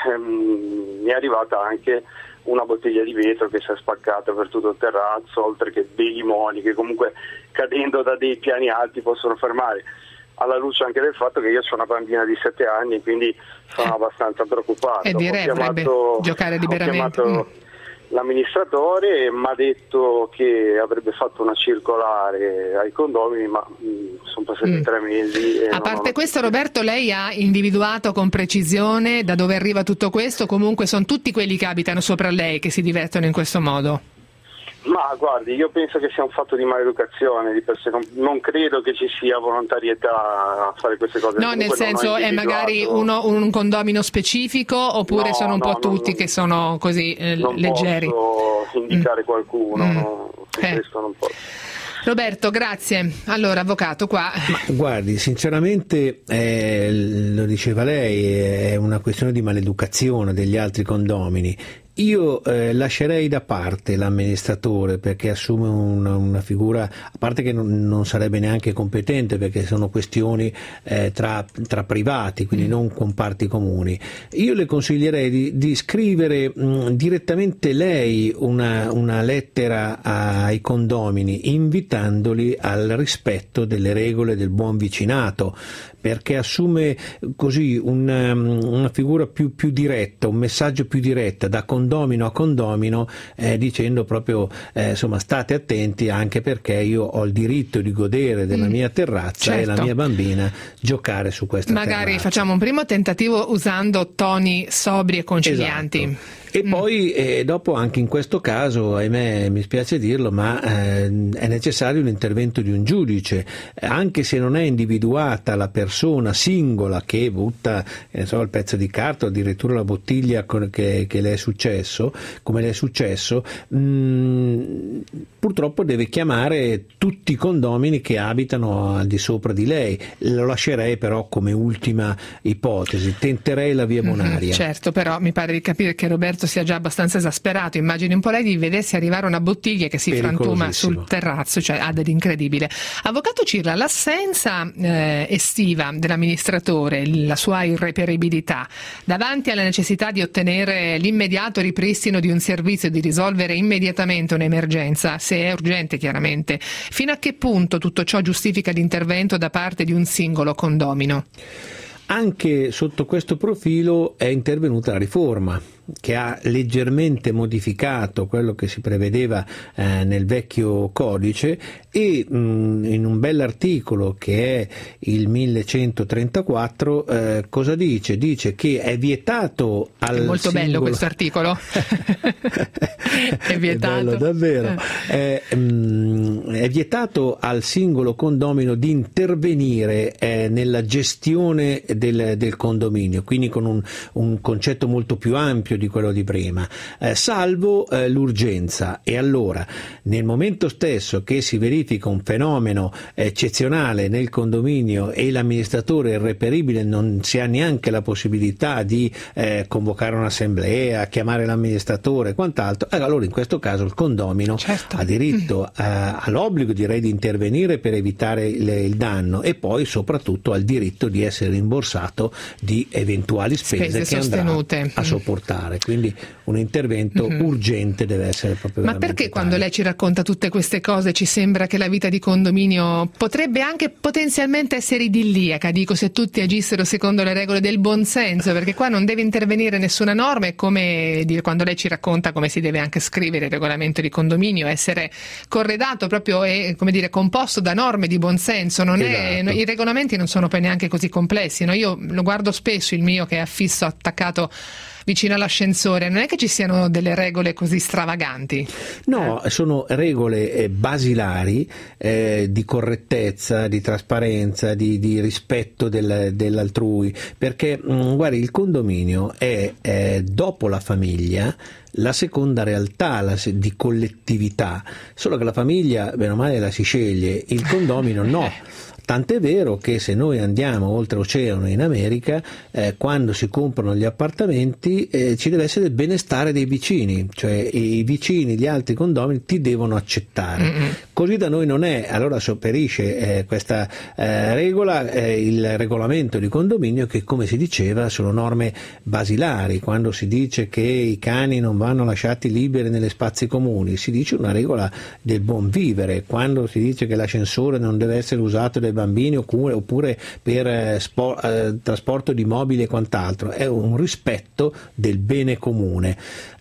ehm, mi è arrivata anche una bottiglia di vetro che si è spaccata per tutto il terrazzo, oltre che dei limoni che comunque cadendo da dei piani alti possono fermare, alla luce anche del fatto che io ho una bambina di sette anni, quindi sono abbastanza preoccupato. E direi avrebbe giocare liberamente. Ho chiamato l'amministratore mi ha detto che avrebbe fatto una circolare ai condomini, ma mh, sono passati mm. tre mesi. E a parte questo, Roberto, lei ha individuato con precisione da dove arriva tutto questo? Comunque sono tutti quelli che abitano sopra lei che si divertono in questo modo? Ma guardi, io penso che sia un fatto di maleducazione, di per sé. Non, non credo che ci sia volontarietà a fare queste cose. No, nel senso è magari uno, un condomino specifico, oppure no, sono un no, po' tutti non, che sono così eh, non leggeri. Non posso indicare mm. qualcuno, mm. no, eh. questo non posso. Roberto, grazie. Allora, avvocato, qua. Ma guardi, sinceramente, eh, lo diceva lei, è una questione di maleducazione degli altri condomini. Io eh, lascerei da parte l'amministratore, perché assume una, una figura, a parte che non, non sarebbe neanche competente, perché sono questioni eh, tra, tra privati, quindi non con parti comuni. Io le consiglierei di, di scrivere mh, direttamente lei una, una lettera ai condomini invitandoli al rispetto delle regole del buon vicinato, perché assume così un, una figura più, più diretta, un messaggio più diretta da condomino a condomino, eh, dicendo proprio eh, insomma state attenti, anche perché io ho il diritto di godere della mia terrazza, certo. e la mia bambina giocare su questa Magari terrazza. facciamo un primo tentativo usando toni sobri e concilianti. Esatto. E mm. poi eh, dopo anche in questo caso, ahimè mi spiace dirlo, ma eh, è necessario l'intervento di un giudice, eh, anche se non è individuata la persona singola che butta eh, so, il pezzo di carta o addirittura la bottiglia con, che, che le è successo, come le è successo, mh, purtroppo deve chiamare tutti i condomini che abitano al di sopra di lei. Lo lascerei però come ultima ipotesi, tenterei la via bonaria. Mm-hmm, certo, però mi pare di capire che Roberto sia già abbastanza esasperato. Immagini un po' lei di vedersi arrivare una bottiglia che si frantuma sul terrazzo, cioè ha dell'incredibile. Avvocato Cirla, l'assenza eh, estiva dell'amministratore, la sua irreperibilità, davanti alla necessità di ottenere l'immediato ripristino di un servizio, di risolvere immediatamente un'emergenza, se è urgente chiaramente, fino a che punto tutto ciò giustifica l'intervento da parte di un singolo condomino? Anche sotto questo profilo è intervenuta la riforma, che ha leggermente modificato quello che si prevedeva eh, nel vecchio codice, e mh, in un bell'articolo che è il millecentotrentaquattro eh, cosa dice? Dice che è vietato al è molto singolo... bello questo articolo. È vietato. È bello, davvero. È, mh, è vietato al singolo condomino di intervenire eh, nella gestione del, del condominio, quindi con un, un concetto molto più ampio di quello di prima, eh, salvo eh, l'urgenza. E allora, nel momento stesso che si verifica un fenomeno eccezionale nel condominio e l'amministratore irreperibile non si ha neanche la possibilità di eh, convocare un'assemblea, chiamare l'amministratore e quant'altro, eh, allora in questo caso il condomino certo. ha diritto, eh, all'obbligo direi di intervenire per evitare il, il danno, e poi soprattutto ha il diritto di essere rimborsato di eventuali spese, spese che sostenute. andrà a sopportare. Quindi un intervento mm-hmm. urgente deve essere proprio. Ma perché tale. Quando lei ci racconta tutte queste cose ci sembra che la vita di condominio potrebbe anche potenzialmente essere idilliaca, dico, se tutti agissero secondo le regole del buonsenso, perché qua non deve intervenire nessuna norma, è come dire, quando lei ci racconta come si deve anche scrivere il regolamento di condominio, essere corredato proprio e, come dire, composto da norme di buonsenso, non esatto. è, i regolamenti non sono poi neanche così complessi, no? Io lo guardo spesso il mio che è affisso attaccato vicino all'ascensore, non è che ci siano delle regole così stravaganti? No, eh. sono regole eh, basilari eh, di correttezza, di trasparenza, di, di rispetto del, dell'altrui, perché mh, guardi, il condominio è eh, dopo la famiglia la seconda realtà la, di collettività, solo che la famiglia bene o male la si sceglie, il condomino no. Tant'è vero che se noi andiamo oltreoceano in America, eh, quando si comprano gli appartamenti eh, ci deve essere il benestare dei vicini, cioè i vicini, gli altri condomini ti devono accettare. Mm-hmm. Così da noi non è, allora sopperisce eh, questa eh, regola, eh, il regolamento di condominio, che come si diceva sono norme basilari. Quando si dice che i cani non vanno lasciati liberi nelle spazi comuni, si dice una regola del buon vivere. Quando si dice che l'ascensore non deve essere usato dai bambini oppure, oppure per eh, sport, eh, trasporto di mobili e quant'altro, è un rispetto del bene comune.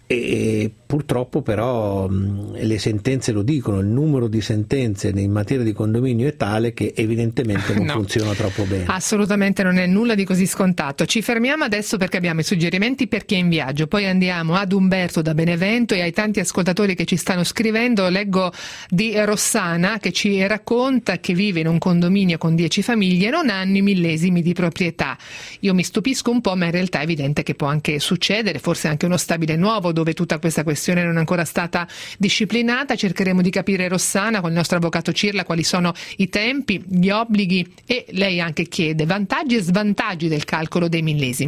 E purtroppo però mh, le sentenze lo dicono, il numero di sentenze in materia di condominio è tale che evidentemente non no. funziona troppo bene. Assolutamente non è nulla di così scontato. Ci fermiamo adesso perché abbiamo i suggerimenti per chi è in viaggio, poi andiamo ad Umberto da Benevento e ai tanti ascoltatori che ci stanno scrivendo. Leggo di Rossana che ci racconta che vive in un condominio con dieci famiglie e non hanno i millesimi di proprietà. Io mi stupisco un po', ma in realtà è evidente che può anche succedere, forse anche uno stabile nuovo dove tutta questa questione non è ancora stata disciplinata. Cercheremo di capire, Rossana, con il nostro avvocato Cirla, quali sono i tempi, gli obblighi e lei anche chiede vantaggi e svantaggi del calcolo dei millesimi.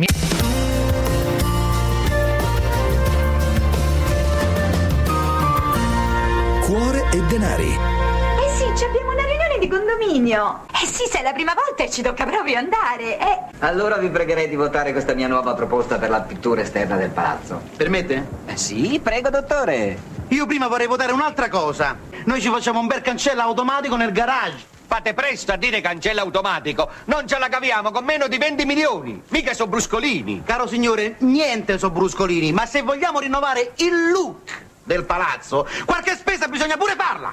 Cuore e denari. Eh sì, ci abbiamo una riunione di condominio. Eh sì, se è la prima volta e ci tocca proprio andare. Eh. Allora vi pregherei di votare questa mia nuova proposta per la pittura esterna del palazzo. Permette? Eh sì, prego dottore. Io prima vorrei votare un'altra cosa. Noi ci facciamo un bel cancello automatico nel garage. Fate presto a dire cancello automatico. Non ce la caviamo con meno di venti milioni. Mica so bruscolini. Caro signore, niente so bruscolini, ma se vogliamo rinnovare il look del palazzo, qualche spesa bisogna pure farla.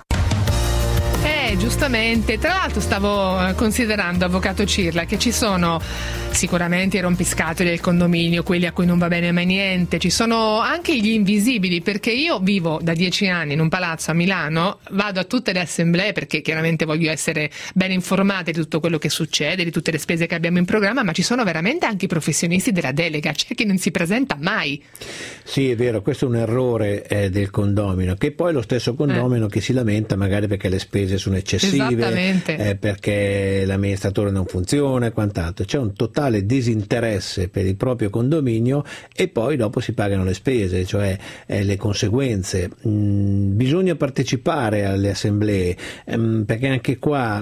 Eh, giustamente. Tra l'altro stavo eh, considerando, avvocato Cirla, che ci sono sicuramente i rompiscatoli del condominio, quelli a cui non va bene mai niente, ci sono anche gli invisibili, perché io vivo da dieci anni in un palazzo a Milano, vado a tutte le assemblee perché chiaramente voglio essere ben informata di tutto quello che succede, di tutte le spese che abbiamo in programma, ma ci sono veramente anche i professionisti della delega, c'è chi non si presenta mai. Sì, è vero, questo è un errore eh, del condomino, che poi è lo stesso condomino eh. che si lamenta magari perché le spese sono eccessive, eh, perché l'amministratore non funziona e quant'altro. C'è un totale disinteresse per il proprio condominio e poi dopo si pagano le spese, cioè eh, le conseguenze. Mm, bisogna partecipare alle assemblee, ehm, perché anche qua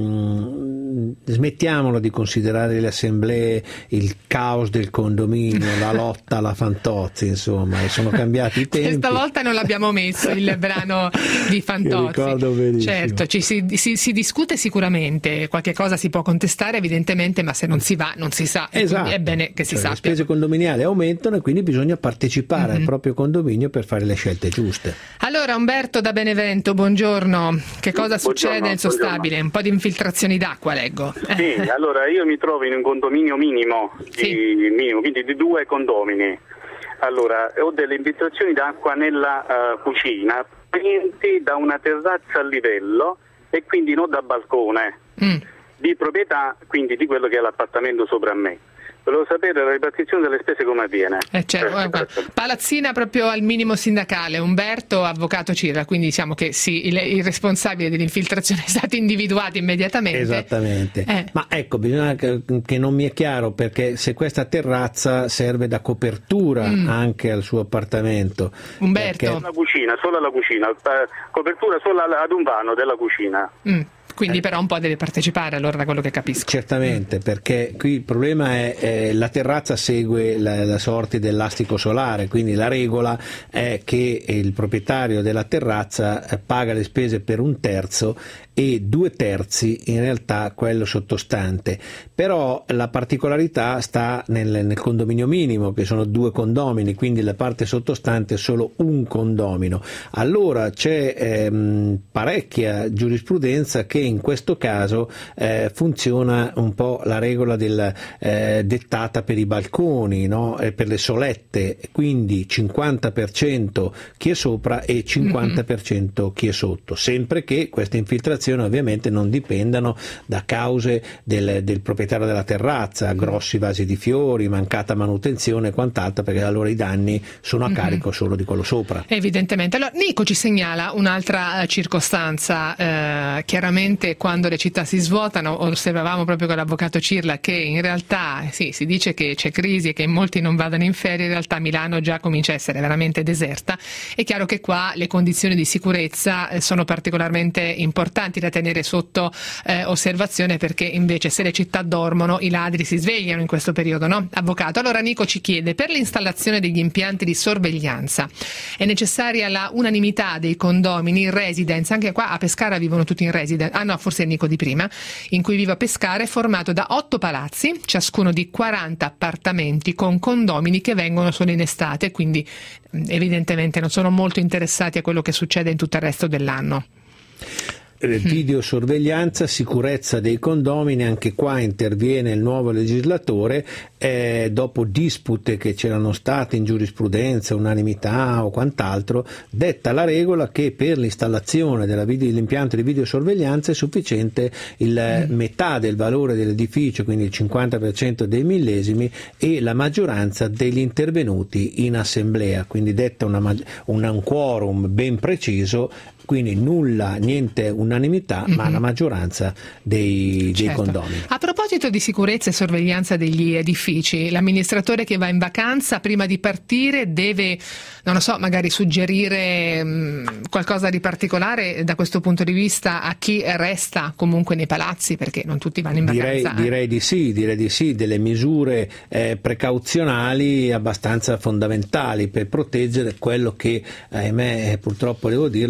mm, smettiamolo di considerare le assemblee il caos del condominio, la lotta alla Fantozzi, insomma, e sono cambiati i tempi. Questa volta non l'abbiamo messo il brano di Fantozzi. Ricordo benissimo. Certo, ci si, si, si discute sicuramente, qualche cosa si può contestare evidentemente, ma se non si va non si sa, esatto. È bene che si cioè, sappia. Le spese condominiali aumentano e quindi bisogna partecipare mm-hmm. al proprio condominio per fare le scelte giuste. Allora Umberto da Benevento, buongiorno. Che cosa succede buongiorno, nel suo buongiorno. stabile? Un po' di infiltrazioni d'acqua, leggo. Sì, allora io mi trovo in un condominio minimo, di, Sì. minimo quindi di due condomini. Allora, ho delle infiltrazioni d'acqua nella uh, cucina, provenienti da una terrazza a livello e quindi non da balcone, Mm. di proprietà quindi di quello che è l'appartamento sopra me. Volevo sapere la ripartizione delle spese come avviene. Eh, certo, guarda, palazzina proprio al minimo sindacale. Umberto, avvocato Cirla, quindi diciamo che sì, il, il responsabile dell'infiltrazione è stato individuato immediatamente. Esattamente. Eh. Ma ecco, bisogna che, che non mi è chiaro, perché se questa terrazza serve da copertura mm. anche al suo appartamento. Umberto. Perché... La cucina, solo la cucina, copertura solo ad un vano della cucina. Mm. Quindi però un po' deve partecipare, allora, da quello che capisco. Certamente, perché qui il problema è eh, la terrazza segue la, la sorte dell'astico solare, quindi la regola è che il proprietario della terrazza eh, paga le spese per un terzo e due terzi in realtà quello sottostante. Però la particolarità sta nel, nel condominio minimo, che sono due condomini, quindi la parte sottostante è solo un condomino. Allora c'è ehm, parecchia giurisprudenza che in questo caso eh, funziona un po' la regola del, eh, dettata per i balconi, no? E per le solette, quindi cinquanta per cento chi è sopra e cinquanta per cento mm-hmm. chi è sotto, sempre che queste infiltrazioni ovviamente non dipendano da cause del, del proprietario della terrazza, grossi vasi di fiori, mancata manutenzione e quant'altro, perché allora i danni sono a mm-hmm. carico solo di quello sopra. Evidentemente. Allora Nico ci segnala un'altra circostanza, eh, chiaramente quando le città si svuotano, osservavamo proprio con l'avvocato Cirla che in realtà sì, si dice che c'è crisi e che molti non vadano in ferie, in realtà Milano già comincia a essere veramente deserta. È chiaro che qua le condizioni di sicurezza sono particolarmente importanti da tenere sotto eh, osservazione, perché invece se le città dormono i ladri si svegliano in questo periodo, no? Avvocato, allora Nico ci chiede: per l'installazione degli impianti di sorveglianza è necessaria la unanimità dei condomini in residence? Anche qua a Pescara vivono tutti in residence, ah no, forse è Nico di prima, in cui vivo a Pescara, è formato da otto palazzi, ciascuno di quaranta appartamenti con condomini che vengono solo in estate, quindi evidentemente non sono molto interessati a quello che succede in tutto il resto dell'anno. Videosorveglianza, sicurezza dei condomini, anche qua interviene il nuovo legislatore eh, dopo dispute che c'erano state in giurisprudenza, unanimità o quant'altro, detta la regola che per l'installazione della video, dell'impianto di videosorveglianza è sufficiente il mm. metà del valore dell'edificio, quindi il cinquanta per cento dei millesimi, e la maggioranza degli intervenuti in assemblea, quindi detta una, una, un quorum ben preciso, quindi nulla, niente unanimità, mm-hmm. ma la maggioranza dei, certo. dei condomini. A proposito di sicurezza e sorveglianza degli edifici, l'amministratore che va in vacanza prima di partire deve, non lo so, magari suggerire mh, qualcosa di particolare da questo punto di vista a chi resta comunque nei palazzi, perché non tutti vanno in direi, vacanza. Direi di sì, direi di sì, delle misure eh, precauzionali abbastanza fondamentali per proteggere quello che, ahimè, purtroppo devo dirlo, quello che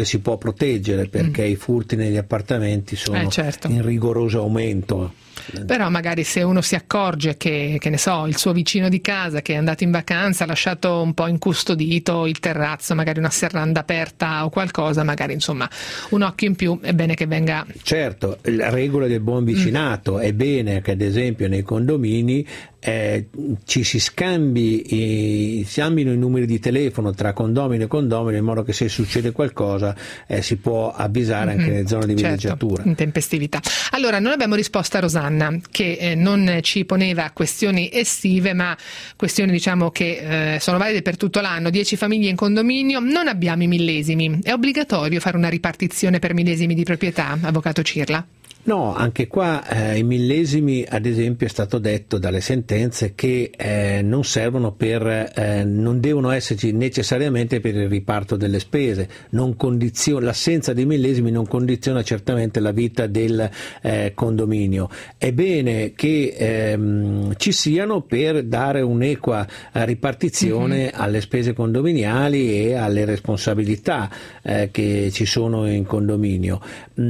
si può proteggere, perché mm. i furti negli appartamenti sono eh, certo. in rigoroso aumento. Però magari se uno si accorge che, che ne so, il suo vicino di casa che è andato in vacanza ha lasciato un po' incustodito il terrazzo, magari una serranda aperta o qualcosa, magari insomma un occhio in più è bene che venga. Certo, la regola del buon vicinato, mm. è bene che ad esempio nei condomini Eh, ci si scambi i, si scambino i numeri di telefono tra condomino e condomino, in modo che se succede qualcosa eh, si può avvisare mm-hmm. anche nelle zone di villeggiatura. Certo, in tempestività. Allora, noi abbiamo risposto a Rosanna che eh, non ci poneva questioni estive, ma questioni diciamo che eh, sono valide per tutto l'anno. dieci famiglie in condominio, non abbiamo i millesimi. È obbligatorio fare una ripartizione per millesimi di proprietà, avvocato Cirla? No, anche qua eh, i millesimi, ad esempio, è stato detto dalle sentenze che eh, non servono per, eh, non devono esserci necessariamente per il riparto delle spese. Non condizio- l'assenza dei millesimi non condiziona certamente la vita del eh, condominio. È bene che ehm, ci siano per dare un'equa ripartizione mm-hmm. alle spese condominiali e alle responsabilità eh, che ci sono in condominio.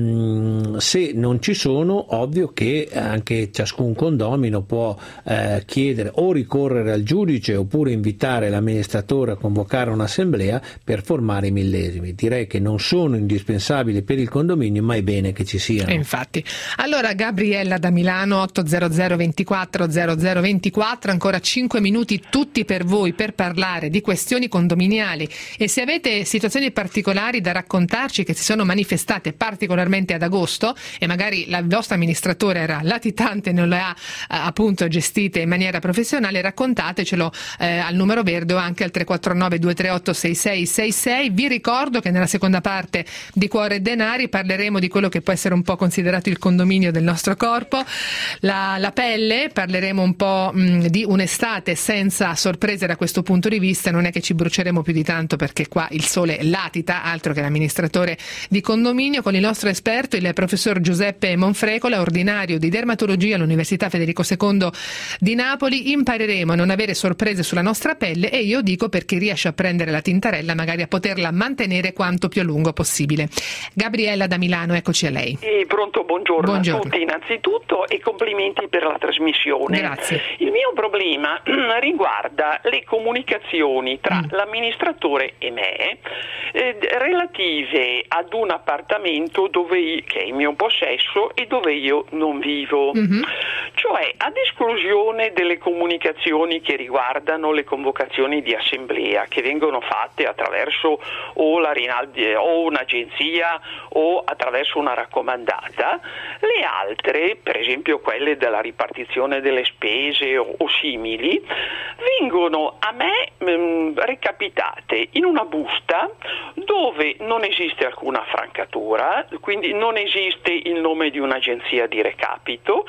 Mm, se non ci sono, ovvio che anche ciascun condomino può eh, chiedere o ricorrere al giudice oppure invitare l'amministratore a convocare un'assemblea per formare i millesimi. Direi che non sono indispensabili per il condominio, ma è bene che ci siano. E infatti. Allora, Gabriella da Milano, otto zero zero ventiquattro zero zero ventiquattro, ancora cinque minuti tutti per voi per parlare di questioni condominiali, e se avete situazioni particolari da raccontarci che si sono manifestate particolarmente ad agosto e magari il vostro amministratore era latitante e non le ha eh, appunto gestite in maniera professionale, raccontatecelo eh, al numero verde o anche al tre quattro nove due tre otto sei sei sei sei. Vi ricordo che nella seconda parte di Cuore e Denari parleremo di quello che può essere un po' considerato il condominio del nostro corpo, la, la pelle, parleremo un po' mh, di un'estate senza sorprese da questo punto di vista. Non è che ci bruceremo più di tanto perché qua il sole latita, altro che l'amministratore di condominio, con il nostro esperto, il professor Giuseppe Monfrecola, ordinario di dermatologia all'Università Federico secondo di Napoli. Impareremo a non avere sorprese sulla nostra pelle, e io dico per chi riesce a prendere la tintarella magari a poterla mantenere quanto più a lungo possibile. Gabriella da Milano, eccoci a lei. E pronto, buongiorno, buongiorno a tutti innanzitutto e complimenti per la trasmissione. Grazie. Il mio problema riguarda le comunicazioni tra mm. l'amministratore e me eh, relative ad un appartamento dove, che è in mio possesso e dove io non vivo, mm-hmm. cioè ad esclusione delle comunicazioni che riguardano le convocazioni di assemblea che vengono fatte attraverso o la Rinaldi o un'agenzia o attraverso una raccomandata. Le altre, per esempio quelle della ripartizione delle spese o, o simili, vengono a me mh, recapitate in una busta dove non esiste alcuna francatura, quindi non esiste il nome di un'agenzia di recapito,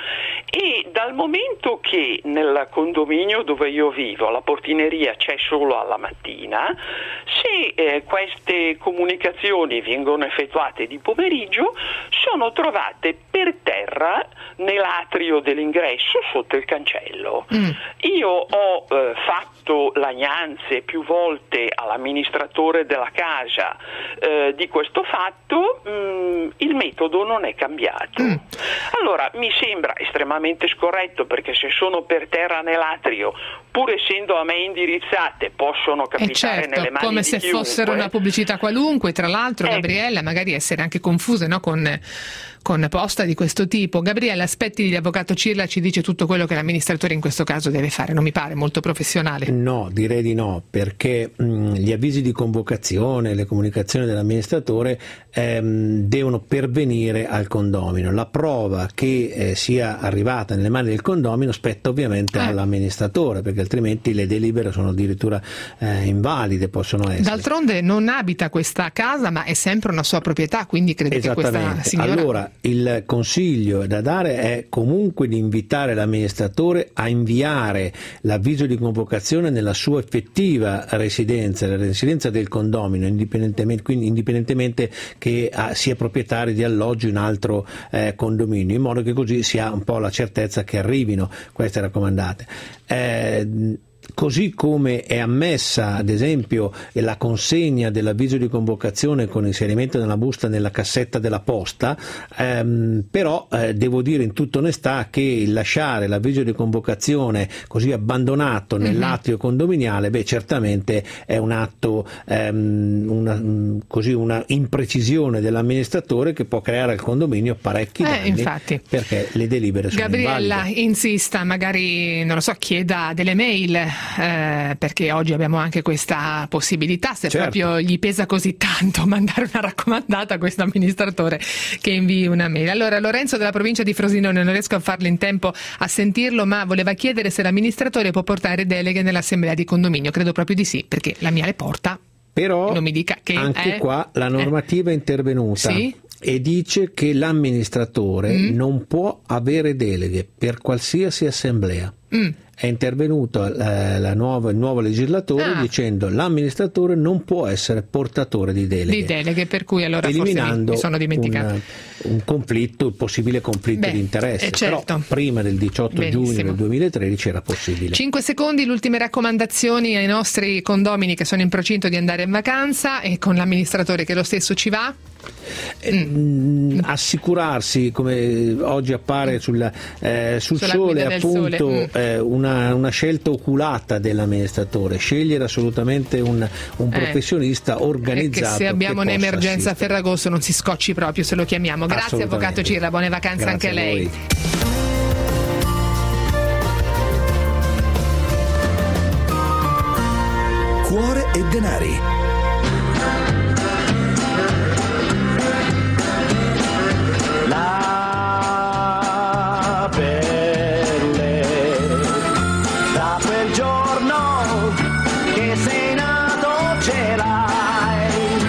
e dal momento che nel condominio dove io vivo la portineria c'è solo alla mattina, se eh, queste comunicazioni vengono effettuate di pomeriggio sono trovate per terra nell'atrio dell'ingresso sotto il cancello. Mm. Io ho eh, fatto lagnanze più volte all'amministratore della casa eh, di questo fatto, mh, il metodo non è cambiato. Mm. Allora mi sembra estremamente scorretto, perché se sono per terra nell'atrio, pur essendo a me indirizzate, possono capitare eh certo, nelle mani come di se chiunque. Fossero una pubblicità qualunque. Tra l'altro, eh. Gabriella, magari essere anche confuse, no? con, con posta di questo tipo. Gabriella, aspetti di avvocato Cirla ci dice tutto quello che l'amministratore in questo caso deve fare. Non mi pare molto professionale. No, direi di no, perché mh, gli avvisi di convocazione, le comunicazioni dell'amministratore ehm, devono pervenire al condomino. La prova che eh, sia arrivata nelle mani del condomino spetta ovviamente eh. all'amministratore, perché altrimenti le delibere sono addirittura eh, invalide, possono essere. D'altronde non abita questa casa, ma è sempre una sua proprietà, quindi credo che questa signora... Allora, il consiglio da dare è comunque di invitare l'amministratore a inviare l'avviso di convocazione nella sua effettiva residenza, la residenza del condomino, indipendentemente, quindi indipendentemente che ah, sia proprietario di alloggi in un altro eh, condominio, in modo che così si ha un po' la certezza che arrivino queste raccomandate. Eh, Così come è ammessa ad esempio la consegna dell'avviso di convocazione con inserimento nella busta nella cassetta della posta, ehm, però eh, devo dire in tutta onestà che il lasciare l'avviso di convocazione così abbandonato nell'atrio condominiale, beh, certamente è un atto, ehm, una, così una imprecisione dell'amministratore che può creare al condominio parecchi Eh, danni, infatti. perché le delibere sono Gabriella invalide. insista, magari non lo so, chieda delle mail, eh, perché oggi abbiamo anche questa possibilità, se Certo. proprio gli pesa così tanto mandare una raccomandata a questo amministratore, che invii una mail. Allora, Lorenzo della provincia di Frosinone, non riesco a farlo in tempo a sentirlo, ma voleva chiedere se l'amministratore può portare deleghe nell'assemblea di condominio. Credo proprio di sì, perché la mia le porta. Però non mi dica che anche eh, qua la normativa è intervenuta Sì? e dice che l'amministratore Mm. non può avere deleghe per qualsiasi assemblea. Mm. È intervenuto eh, la nuova- il nuovo legislatore Ah. dicendo l'amministratore non può essere portatore di deleghe, di deleghe, per cui allora forse eliminando mi, mi sono dimenticato. un, un conflitto, un possibile conflitto Beh, di interesse. eh, certo. Però prima del diciotto giugno Benissimo. del duemilatredici era possibile. Cinque secondi, le ultime raccomandazioni ai nostri condomini che sono in procinto di andare in vacanza e con l'amministratore che lo stesso ci va. Mm, assicurarsi, come oggi appare sul, eh, sul Sulla sole, guida del appunto, Sole, mm. eh, una, una scelta oculata dell'amministratore, scegliere assolutamente un, un Eh, professionista E organizzato. che se abbiamo che possa un'emergenza a assistere. Ferragosto non si scocci proprio se lo chiamiamo. Grazie Assolutamente. Avvocato Cirla, buone vacanze Grazie anche a a lei. voi. Cuore e denari. La pelle da quel giorno che sei nato ce l'hai.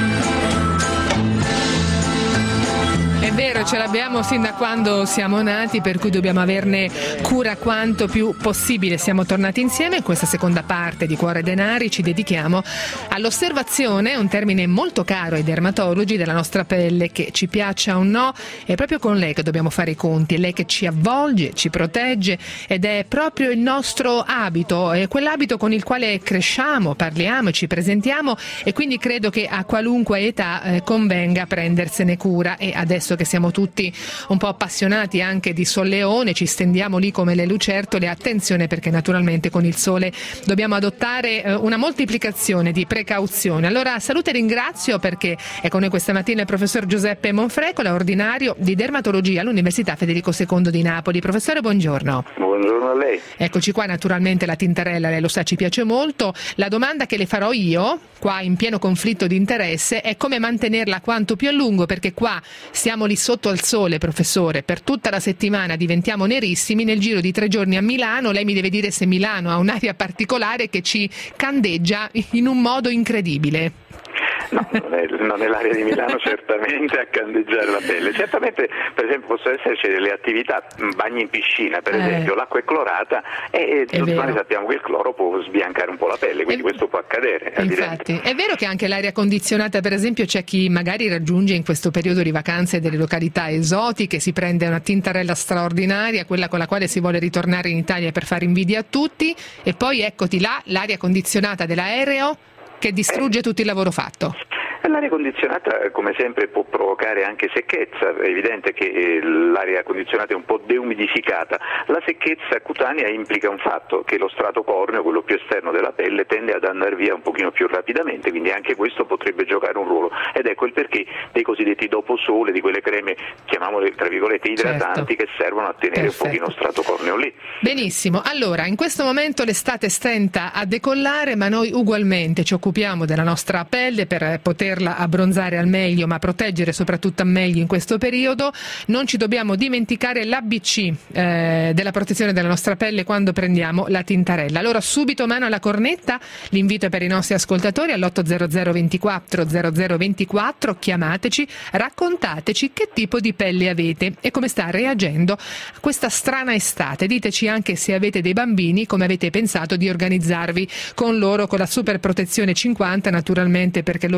È vero, ce l'abbiamo sin da quando siamo nati, per cui dobbiamo averne cura quanto più possibile. Siamo tornati insieme in questa seconda parte di Cuore e Denari, ci dedichiamo all'osservazione, un termine molto caro ai dermatologi, della nostra pelle, che ci piaccia o no, è proprio con lei che dobbiamo fare i conti, è lei che ci avvolge, ci protegge ed è proprio il nostro abito, è quell'abito con il quale cresciamo, parliamo e ci presentiamo, e quindi credo che a qualunque età eh, convenga prendersene cura. E adesso che siamo tutti un po' appassionati anche di solleone, ci stendiamo lì come le lucertole, attenzione, perché naturalmente con il sole dobbiamo adottare eh, una moltiplicazione di precauzioni. Allora saluto e ringrazio, perché è con noi questa mattina il professor Giuseppe Monfrecola, ordinario di dermatologia all'Università Federico secondo di Napoli. Professore, buongiorno. Buongiorno a lei. Eccoci qua, naturalmente la tintarella, lei lo sa, ci piace molto. La domanda che le farò io, qua in pieno conflitto di interesse, è come mantenerla quanto più a lungo, perché qua siamo lì sotto al sole, professore, per tutta la settimana diventiamo nerissimi, nel giro di tre giorni a Milano lei mi deve dire se Milano ha un'aria particolare che ci candeggia in un modo incredibile. No, non è, non è l'aria di Milano certamente a candeggiare la pelle. Certamente, per esempio, possono esserci delle attività, bagni in piscina, per Eh. esempio, l'acqua è clorata e È tutti vero. quanti sappiamo che il cloro può sbiancare un po' la pelle, quindi È- questo può accadere. è evidente. Infatti, è vero che anche l'aria condizionata, per esempio, c'è chi magari raggiunge in questo periodo di vacanze delle località esotiche, si prende una tintarella straordinaria, quella con la quale si vuole ritornare in Italia per fare invidia a tutti, e poi eccoti là l'aria condizionata dell'aereo che distrugge tutto il lavoro fatto. L'aria condizionata, come sempre, può provocare anche secchezza. È evidente che eh, l'aria condizionata è un po' deumidificata. La secchezza cutanea implica un fatto, che lo strato corneo, quello più esterno della pelle, tende ad andare via un pochino più rapidamente, quindi anche questo potrebbe giocare un ruolo. Ed ecco il perché dei cosiddetti doposole, di quelle creme, chiamiamole tra virgolette idratanti, Certo. che servono a tenere Perfetto. un pochino lo strato corneo lì. Benissimo, allora in questo momento l'estate stenta a decollare, ma noi ugualmente ci occupiamo della nostra pelle per poterla abbronzare al meglio, ma proteggere soprattutto al meglio in questo periodo. Non ci dobbiamo dimenticare l'A B C eh, della protezione della nostra pelle quando prendiamo la tintarella. Allora subito mano alla cornetta, l'invito è per i nostri ascoltatori all'otto zero zero ventiquattro zero zero ventiquattro, chiamateci, raccontateci che tipo di pelle avete e come sta reagendo a questa strana estate. Diteci anche se avete dei bambini, come avete pensato di organizzarvi con loro con la super protezione cinquanta, naturalmente, perché loro sono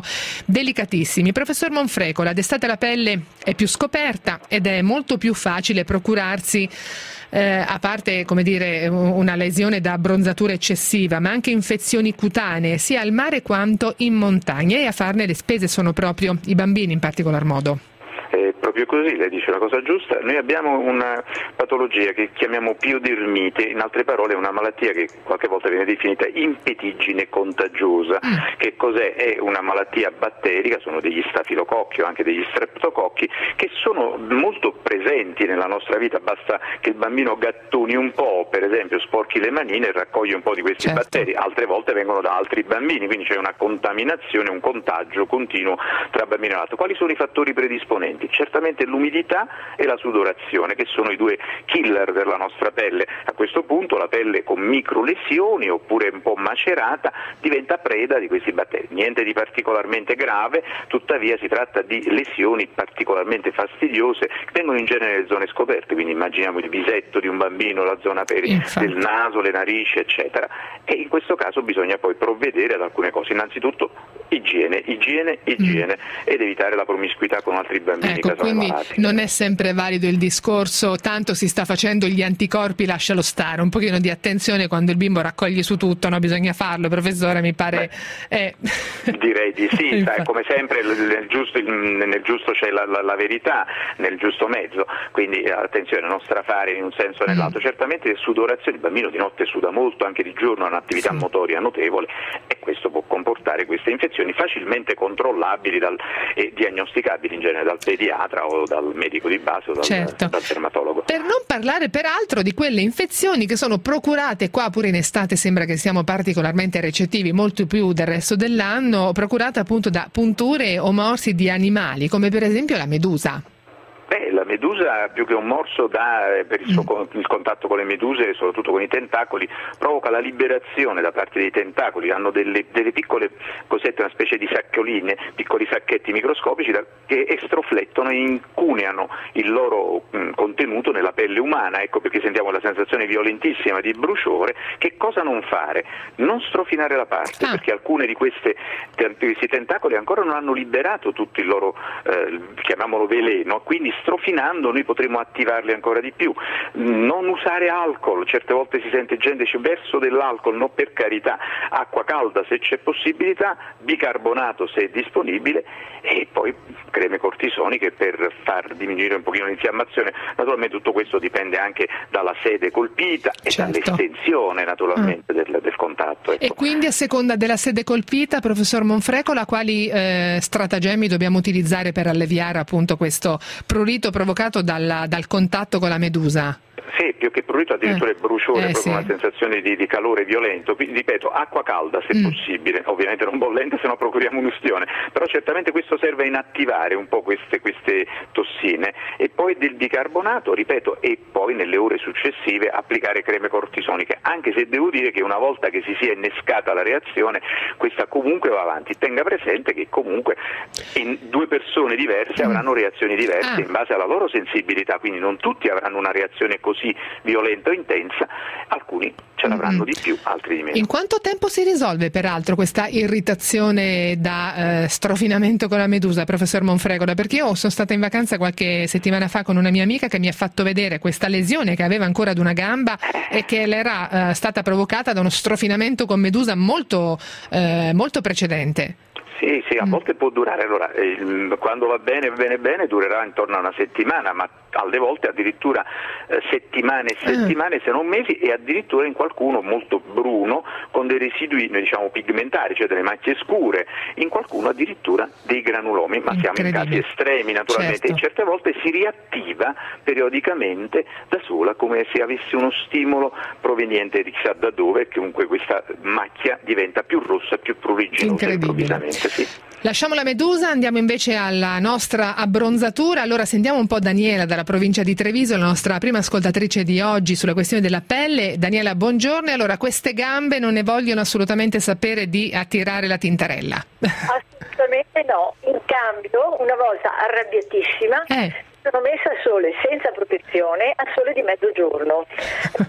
delicatissimi. Professor Monfrecola, d'estate la pelle è più scoperta ed è molto più facile procurarsi Eh, a parte, come dire, una lesione da abbronzatura eccessiva, ma anche infezioni cutanee sia al mare quanto in montagna, e a farne le spese sono proprio i bambini in particolar modo. È proprio così, lei dice la cosa giusta. Noi abbiamo una patologia che chiamiamo piodermite, in altre parole è una malattia che qualche volta viene definita impetigine contagiosa. Mm. Che cos'è? È una malattia batterica, sono degli stafilococchi o anche degli streptococchi che sono molto presenti nella nostra vita, basta che il bambino gattoni un po', per esempio sporchi le manine e raccoglie un po' di questi certo. batteri, altre volte vengono da altri bambini, quindi c'è una contaminazione, un contagio continuo tra bambino e l'altro. Quali sono i fattori predisponenti? Certamente l'umidità e la sudorazione, che sono i due killer della nostra pelle. A questo punto la pelle con micro lesioni oppure un po' macerata diventa preda di questi batteri. Niente di particolarmente grave, tuttavia si tratta di lesioni particolarmente fastidiose che vengono in genere nelle zone scoperte, quindi immaginiamo il visetto di un bambino, la zona peri del naso, le narici, eccetera. E in questo caso bisogna poi provvedere ad alcune cose. Innanzitutto igiene, igiene, igiene mm. ed evitare la promiscuità con altri bambini. Ecco, quindi non è sempre valido il discorso tanto si sta facendo gli anticorpi, lascialo stare, un pochino di attenzione quando il bimbo raccoglie su tutto, no? Bisogna farlo, professore, mi pare. Eh. Direi di sì, sai, come sempre nel giusto, nel giusto c'è la, la, la verità, nel giusto mezzo, quindi attenzione, non strafare in un senso o nell'altro. Mm. Certamente le sudorazioni, il bambino di notte suda molto, anche di giorno ha un'attività sì. motoria notevole e questo può comportare queste infezioni facilmente controllabili dal, e diagnosticabili in genere dal pediatra o dal medico di base o dal, certo. dal dermatologo. Per non parlare peraltro di quelle infezioni che sono procurate, qua pure in estate sembra che siamo particolarmente recettivi, molto più del resto dell'anno, procurate appunto da punture o morsi di animali, come per esempio la medusa. Beh, la medusa più che un morso dà, per il, suo, mm. il contatto con le meduse, soprattutto con i tentacoli, provoca la liberazione da parte dei tentacoli, hanno delle, delle piccole cosette, una specie di saccioline, piccoli sacchetti microscopici da, che estroflettono e incuneano il loro mh, contenuto nella pelle umana, ecco perché sentiamo la sensazione violentissima di bruciore. Che cosa non fare? Non strofinare la parte, ah. perché alcune di queste, questi tentacoli ancora non hanno liberato tutto il loro, eh, chiamiamolo veleno, quindi strofinando noi potremo attivarli ancora di più. Non usare alcol, certe volte si sente gente dice verso dell'alcol, no, per carità, acqua calda se c'è possibilità, bicarbonato se è disponibile e poi creme cortisoniche per far diminuire un pochino l'infiammazione. Naturalmente tutto questo dipende anche dalla sede colpita e certo. dall'estensione naturalmente mm. del, del contatto. Ecco. E quindi a seconda della sede colpita, professor Monfrecola, quali eh, stratagemmi dobbiamo utilizzare per alleviare appunto questo prurito provocato dalla, dal contatto con la medusa? Sì, più che prurito addirittura eh. è bruciore, eh, proprio sì. una sensazione di, di calore violento. Quindi ripeto, acqua calda se mm. possibile, ovviamente non bollente se no procuriamo un'ustione, però certamente questo serve a inattivare un po' queste, queste tossine e poi del bicarbonato, ripeto, e poi nelle ore successive applicare creme cortisoniche, anche se devo dire che una volta che si sia innescata la reazione questa comunque va avanti. Tenga presente che comunque in due persone diverse mm. avranno reazioni diverse ah. in base alla loro sensibilità, quindi non tutti avranno una reazione così violenta o intensa, alcuni ce l'avranno mm. di più, altri di meno. In quanto tempo si risolve peraltro questa irritazione da eh, strofinamento con la medusa, professor Monfrecola? Perché io sono stata in vacanza qualche settimana fa con una mia amica che mi ha fatto vedere questa lesione che aveva ancora ad una gamba e che le era eh, stata provocata da uno strofinamento con medusa molto, eh, molto precedente. Sì, sì, a volte può durare, allora, eh, quando va bene, bene, bene, durerà intorno a una settimana, ma alle volte addirittura eh, settimane e settimane, se non mesi, e addirittura in qualcuno molto bruno, con dei residui, noi diciamo, pigmentari, cioè delle macchie scure, in qualcuno addirittura dei granulomi, ma siamo in casi estremi naturalmente, certo. e certe volte si riattiva periodicamente da sola, come se avesse uno stimolo proveniente di chissà da dove, e comunque questa macchia diventa più rossa, più pruriginosa improvvisamente. Sì. Lasciamo la medusa, andiamo invece alla nostra abbronzatura. Allora sentiamo un po' Daniela dalla provincia di Treviso, la nostra prima ascoltatrice di oggi sulla questione della pelle. Daniela, buongiorno. Allora, queste gambe non ne vogliono assolutamente sapere di attirare la tintarella. Assolutamente no. In cambio, una volta arrabbiatissima, eh. sono messa a sole senza protezione a sole di mezzogiorno.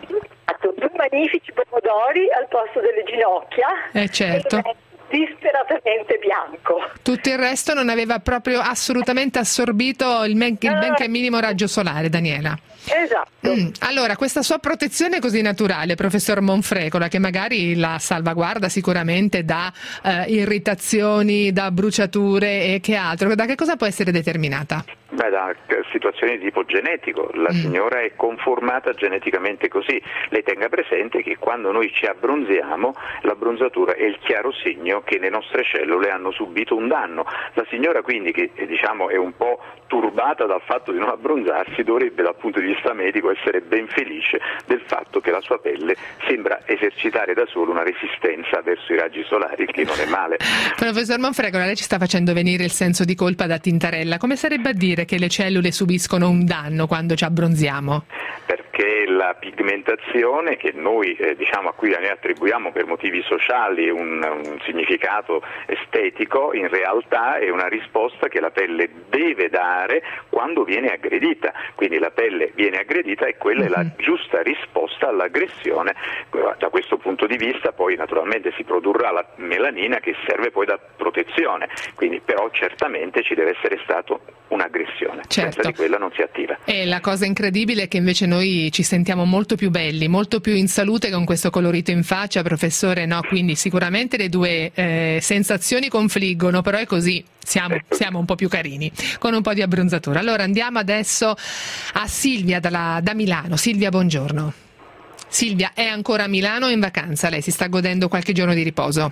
Due magnifici pomodori al posto delle ginocchia. Eh certo. Disperatamente completamente bianco. Tutto il resto non aveva proprio assolutamente assorbito il, men- il benché minimo raggio solare, Daniela. Esatto. Mm. Allora, questa sua protezione così naturale, professor Monfrecola, che magari la salvaguarda sicuramente da eh, irritazioni, da bruciature e che altro, da che cosa può essere determinata? Beh, da situazioni di tipo genetico, la mm. signora è conformata geneticamente così. Lei tenga presente che quando noi ci abbronziamo, l'abbronzatura è il chiaro segno che le nostre cellule hanno subito un danno. La signora quindi, che diciamo è un po' turbata dal fatto di non abbronzarsi, dovrebbe dal punto di vista medico essere ben felice del fatto che la sua pelle sembra esercitare da sola una resistenza verso i raggi solari, il che non è male. Professor Monfrecola, lei ci sta facendo venire il senso di colpa da Tintarella. Come sarebbe a dire che le cellule subiscono un danno quando ci abbronziamo? Perché la pigmentazione, che noi eh, diciamo a cui ne attribuiamo per motivi sociali un, un significato estetico, in realtà è una risposta che la pelle deve dare quando viene aggredita. Quindi la pelle viene aggredita e quella mm-hmm. è la giusta risposta all'aggressione. Da questo punto di vista poi naturalmente si produrrà la melanina, che serve poi da protezione. Quindi però certamente ci deve essere stato un'aggressione, certo. Senza di quella non si attiva. E la cosa incredibile è che invece noi ci sentiamo molto più belli, molto più in salute con questo colorito in faccia, professore, no? Quindi sicuramente le due eh, sensazioni confliggono, però è così, siamo, siamo un po' più carini, con un po' di abbronzatura. Allora andiamo adesso a Silvia dalla, da Milano. Silvia, buongiorno. Silvia, è ancora a Milano o in vacanza? Lei si sta godendo qualche giorno di riposo?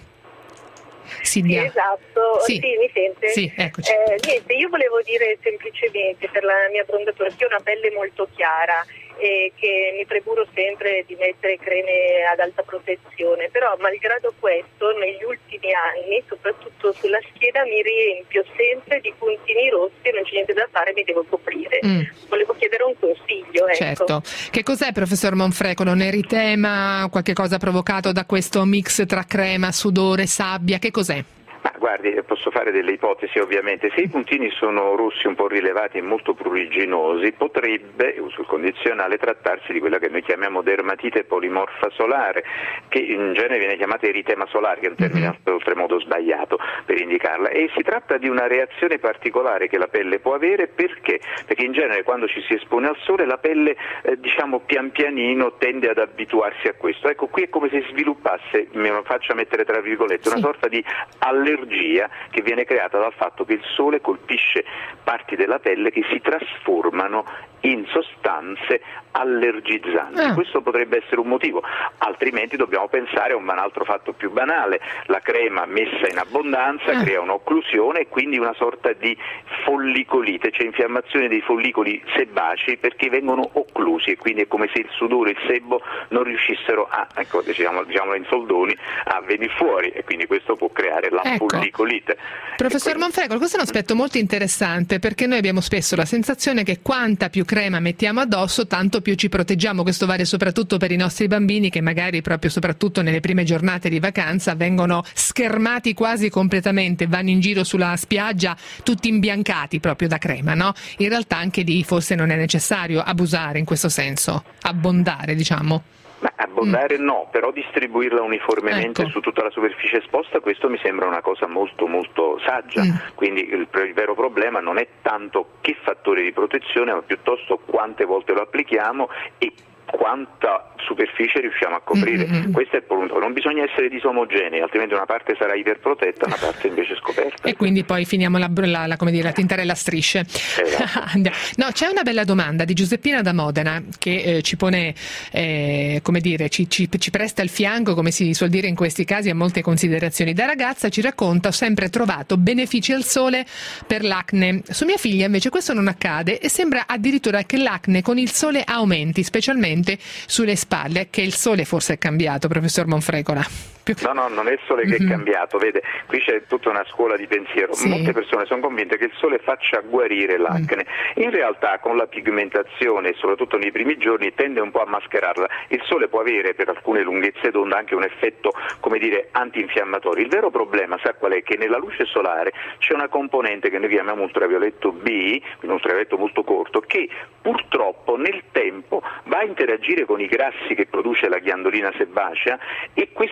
Silvia. Sì, esatto, sì. sì, mi sente? Sì, eccoci. Eh, niente, io volevo dire semplicemente per la mia abbronzatura che ho una pelle molto chiara e che mi preburo sempre di mettere creme ad alta protezione, però malgrado questo negli ultimi anni, soprattutto sulla schiena, mi riempio sempre di puntini rossi e non c'è niente da fare, mi devo coprire. Mm. Volevo chiedere un consiglio. Ecco. Certo. Che cos'è, professor Monfrecola? Un eritema, qualche cosa provocato da questo mix tra crema, sudore, sabbia? Che cos'è? Ma guardi, posso fare delle ipotesi ovviamente. Se i puntini sono rossi, un po' rilevati e molto pruriginosi, potrebbe, uso il condizionale, trattarsi di quella che noi chiamiamo dermatite polimorfa solare, che in genere viene chiamata eritema solare, che è un termine mm-hmm. oltremodo sbagliato per indicarla, e si tratta di una reazione particolare che la pelle può avere. Perché? Perché in genere quando ci si espone al sole la pelle eh, diciamo pian pianino tende ad abituarsi a questo. Ecco, qui è come se sviluppasse, me lo faccia mettere tra virgolette, una sì. sorta di allergia che viene creata dal fatto che il sole colpisce parti della pelle che si trasformano in sostanze allergizzanti. Ah. Questo potrebbe essere un motivo, altrimenti dobbiamo pensare a un altro fatto più banale: la crema messa in abbondanza ah. crea un'occlusione e quindi una sorta di follicolite, cioè infiammazione dei follicoli sebacei perché vengono occlusi, e quindi è come se il sudore e il sebo non riuscissero a, ecco, diciamo, diciamo in soldoni, a venire fuori, e quindi questo può creare la ecco. follicolite. Professor quindi... Monfrecola, questo è un aspetto molto interessante, perché noi abbiamo spesso la sensazione che quanta più crema mettiamo addosso tanto più ci proteggiamo. Questo vale soprattutto per i nostri bambini, che magari proprio soprattutto nelle prime giornate di vacanza vengono schermati quasi completamente, vanno in giro sulla spiaggia tutti imbiancati proprio da crema, no? In realtà anche lì forse non è necessario abusare in questo senso, abbondare, diciamo. Ma abbondare mm. no, però distribuirla uniformemente ecco. su tutta la superficie esposta, questo mi sembra una cosa molto molto saggia. Mm. Quindi il, il vero problema non è tanto che fattore di protezione, ma piuttosto quante volte lo applichiamo e quanta superficie riusciamo a coprire. Mm-hmm. Questo è il punto. Non bisogna essere disomogenei, altrimenti una parte sarà iperprotetta, una parte invece scoperta. E quindi poi finiamo la, la, la, come dire, la tintarella a strisce. Esatto. No, c'è una bella domanda di Giuseppina da Modena che eh, ci pone, eh, come dire, ci, ci, ci presta il fianco, come si suol dire in questi casi, a molte considerazioni. Da ragazza ci racconta: ho sempre trovato benefici al sole per l'acne. Su mia figlia invece questo non accade e sembra addirittura che l'acne con il sole aumenti, specialmente sulle spalle. Che il sole forse è cambiato, professor Monfrecola? Più... No, no, non è il sole che mm-hmm. è cambiato, vede, qui c'è tutta una scuola di pensiero. Sì. Molte persone sono convinte che il sole faccia guarire l'acne. Mm. In realtà con la pigmentazione, soprattutto nei primi giorni, tende un po' a mascherarla. Il sole può avere per alcune lunghezze d'onda anche un effetto, come dire, antinfiammatorio. Il vero problema, sa qual è? Che nella luce solare c'è una componente che noi chiamiamo ultravioletto B, quindi un ultravioletto molto corto, che purtroppo nel tempo va a interagire con i grassi che produce la ghiandolina sebacea, e questi grassi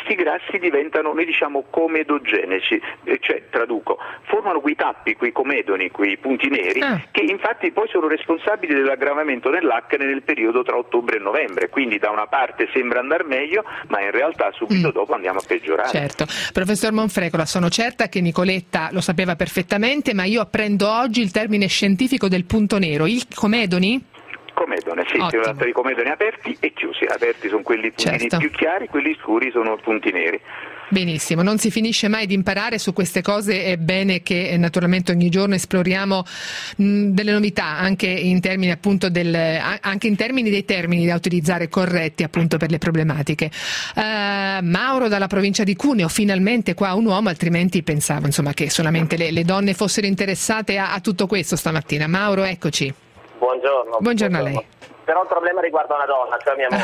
applicarsi diventano, noi diciamo, comedogenici, cioè, traduco, formano quei tappi, quei comedoni, quei punti neri, ah. che infatti poi sono responsabili dell'aggravamento dell'acne nel periodo tra ottobre e novembre, quindi da una parte sembra andare meglio, ma in realtà subito mm. dopo andiamo a peggiorare. Certo. Professor Monfrecola, sono certa che Nicoletta lo sapeva perfettamente, ma io apprendo oggi il termine scientifico del punto nero, il comedoni? Comedone, sì, si tratta di comedoni aperti e chiusi. Aperti sono quelli puntini certo. più chiari, quelli scuri sono punti neri. Benissimo, non si finisce mai di imparare su queste cose, è bene che eh, naturalmente ogni giorno esploriamo mh, delle novità, anche in termini appunto del, anche in termini dei termini da utilizzare corretti appunto per le problematiche. Uh, Mauro dalla provincia di Cuneo, finalmente qua un uomo, altrimenti pensavo insomma che solamente le, le donne fossero interessate a, a tutto questo stamattina. Mauro, eccoci. Buongiorno. Buongiorno a lei. Però il problema riguarda una donna, cioè mia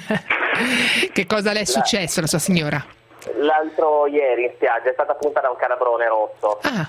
moglie. Che cosa le è successo alla sua signora? L'altro ieri in spiaggia è stata punta da un calabrone rosso. Ah.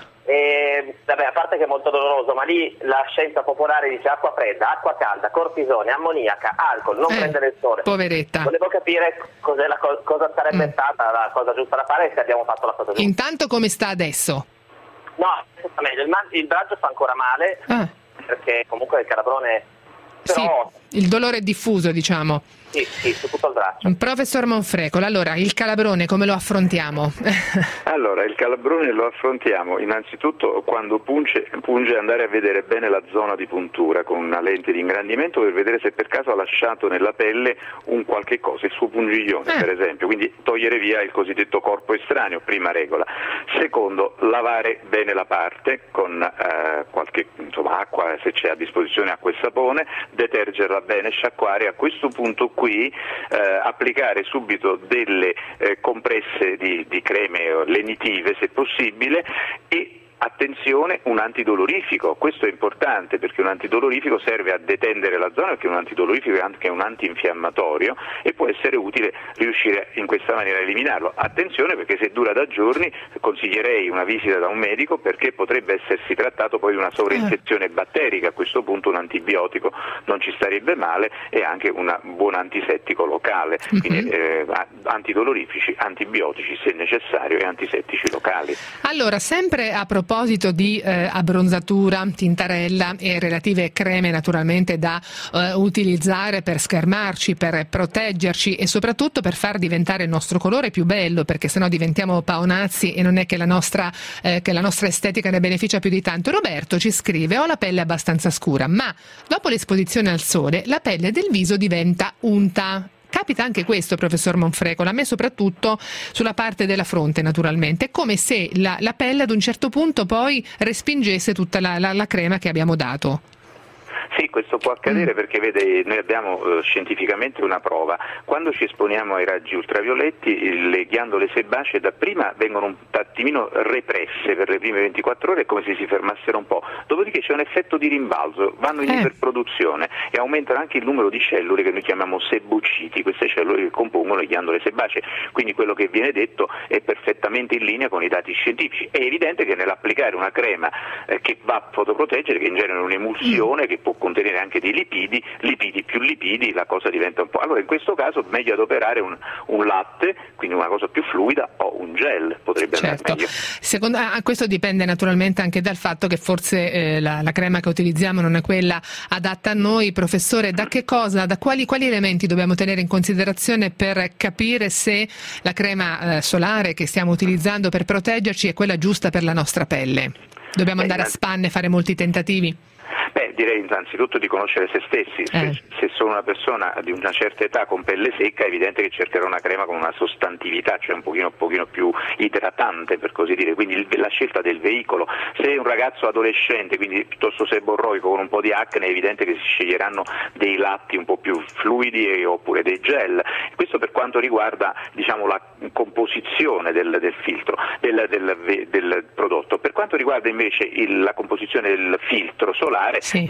E, vabbè, a parte che è molto doloroso, ma lì la scienza popolare dice acqua fredda, acqua calda, cortisone, ammoniaca, alcol, non eh, prendere il sole. Poveretta. Volevo capire cos'è la co- cosa sarebbe mm. stata la cosa giusta da fare e se abbiamo fatto la cosa giusta. Intanto come sta adesso? No, sta meglio, il, man- il braccio fa ancora male, ah. perché comunque il calabrone... Però... Sì, il dolore è diffuso, diciamo. Sì, sì, su tutto il braccio. Professor Monfrecola, allora, il calabrone come lo affrontiamo? Allora, il calabrone lo affrontiamo innanzitutto quando punge, punge andare a vedere bene la zona di puntura con una lente di ingrandimento per vedere se per caso ha lasciato nella pelle un qualche cosa, il suo pungiglione eh. per esempio, quindi togliere via il cosiddetto corpo estraneo, prima regola. Secondo, lavare bene la parte con eh, qualche insomma, acqua, se c'è a disposizione acqua e sapone, detergerla bene, sciacquare, a questo punto qui eh, applicare subito delle eh, compresse di, di creme lenitive se possibile e attenzione, un antidolorifico, questo è importante perché un antidolorifico serve a detendere la zona, perché un antidolorifico è anche un antinfiammatorio e può essere utile riuscire in questa maniera a eliminarlo. Attenzione perché se dura da giorni consiglierei una visita da un medico perché potrebbe essersi trattato poi di una sovrainfezione batterica, a questo punto un antibiotico non ci starebbe male e anche un buon antisettico locale, quindi eh, antidolorifici, antibiotici se necessario e antisettici locali. Allora, sempre a proposito A proposito di eh, abbronzatura, tintarella e relative creme naturalmente da eh, utilizzare per schermarci, per proteggerci e soprattutto per far diventare il nostro colore più bello, perché sennò diventiamo paonazzi e non è che la nostra, eh, che la nostra estetica ne beneficia più di tanto. Roberto ci scrive: ho la pelle abbastanza scura, ma dopo l'esposizione al sole la pelle del viso diventa unta. Capita anche questo, professor Monfrecola, a me soprattutto sulla parte della fronte naturalmente, è come se la, la pelle ad un certo punto poi respingesse tutta la, la, la crema che abbiamo dato. Sì, questo può accadere perché vede, noi abbiamo eh, scientificamente una prova. Quando ci esponiamo ai raggi ultravioletti le ghiandole sebacee dapprima vengono un attimino represse per le prime ventiquattro ore, come se si fermassero un po', dopodiché c'è un effetto di rimbalzo, vanno in eh. iperproduzione e aumentano anche il numero di cellule che noi chiamiamo sebociti, queste cellule che compongono le ghiandole sebacee, quindi quello che viene detto è perfettamente in linea con i dati scientifici. È evidente che nell'applicare una crema eh, che va a fotoproteggere, che in genere è un'emulsione mm. che può contenere anche dei lipidi, lipidi più lipidi, la cosa diventa un po'... Allora in questo caso meglio adoperare un, un latte, quindi una cosa più fluida, o un gel, potrebbe certo. andare meglio. Secondo, ah, questo dipende naturalmente anche dal fatto che forse eh, la, la crema che utilizziamo non è quella adatta a noi. Professore, da che cosa, da quali, quali elementi dobbiamo tenere in considerazione per capire se la crema eh, solare che stiamo utilizzando per proteggerci è quella giusta per la nostra pelle? Dobbiamo Beh, andare a spanne, fare molti tentativi? Beh, direi innanzitutto di conoscere se stessi. Eh. Se, se sono una persona di una certa età con pelle secca è evidente che cercherò una crema con una sostantività, cioè un pochino, un pochino più idratante, per così dire, quindi il, la scelta del veicolo. Se è un ragazzo adolescente, quindi piuttosto seborroico con un po' di acne, è evidente che si sceglieranno dei latti un po' più fluidi e, oppure dei gel. Questo per quanto riguarda, diciamo, la composizione del, del filtro, del, del, del prodotto. Per quanto riguarda invece il, la composizione del filtro solare, sì.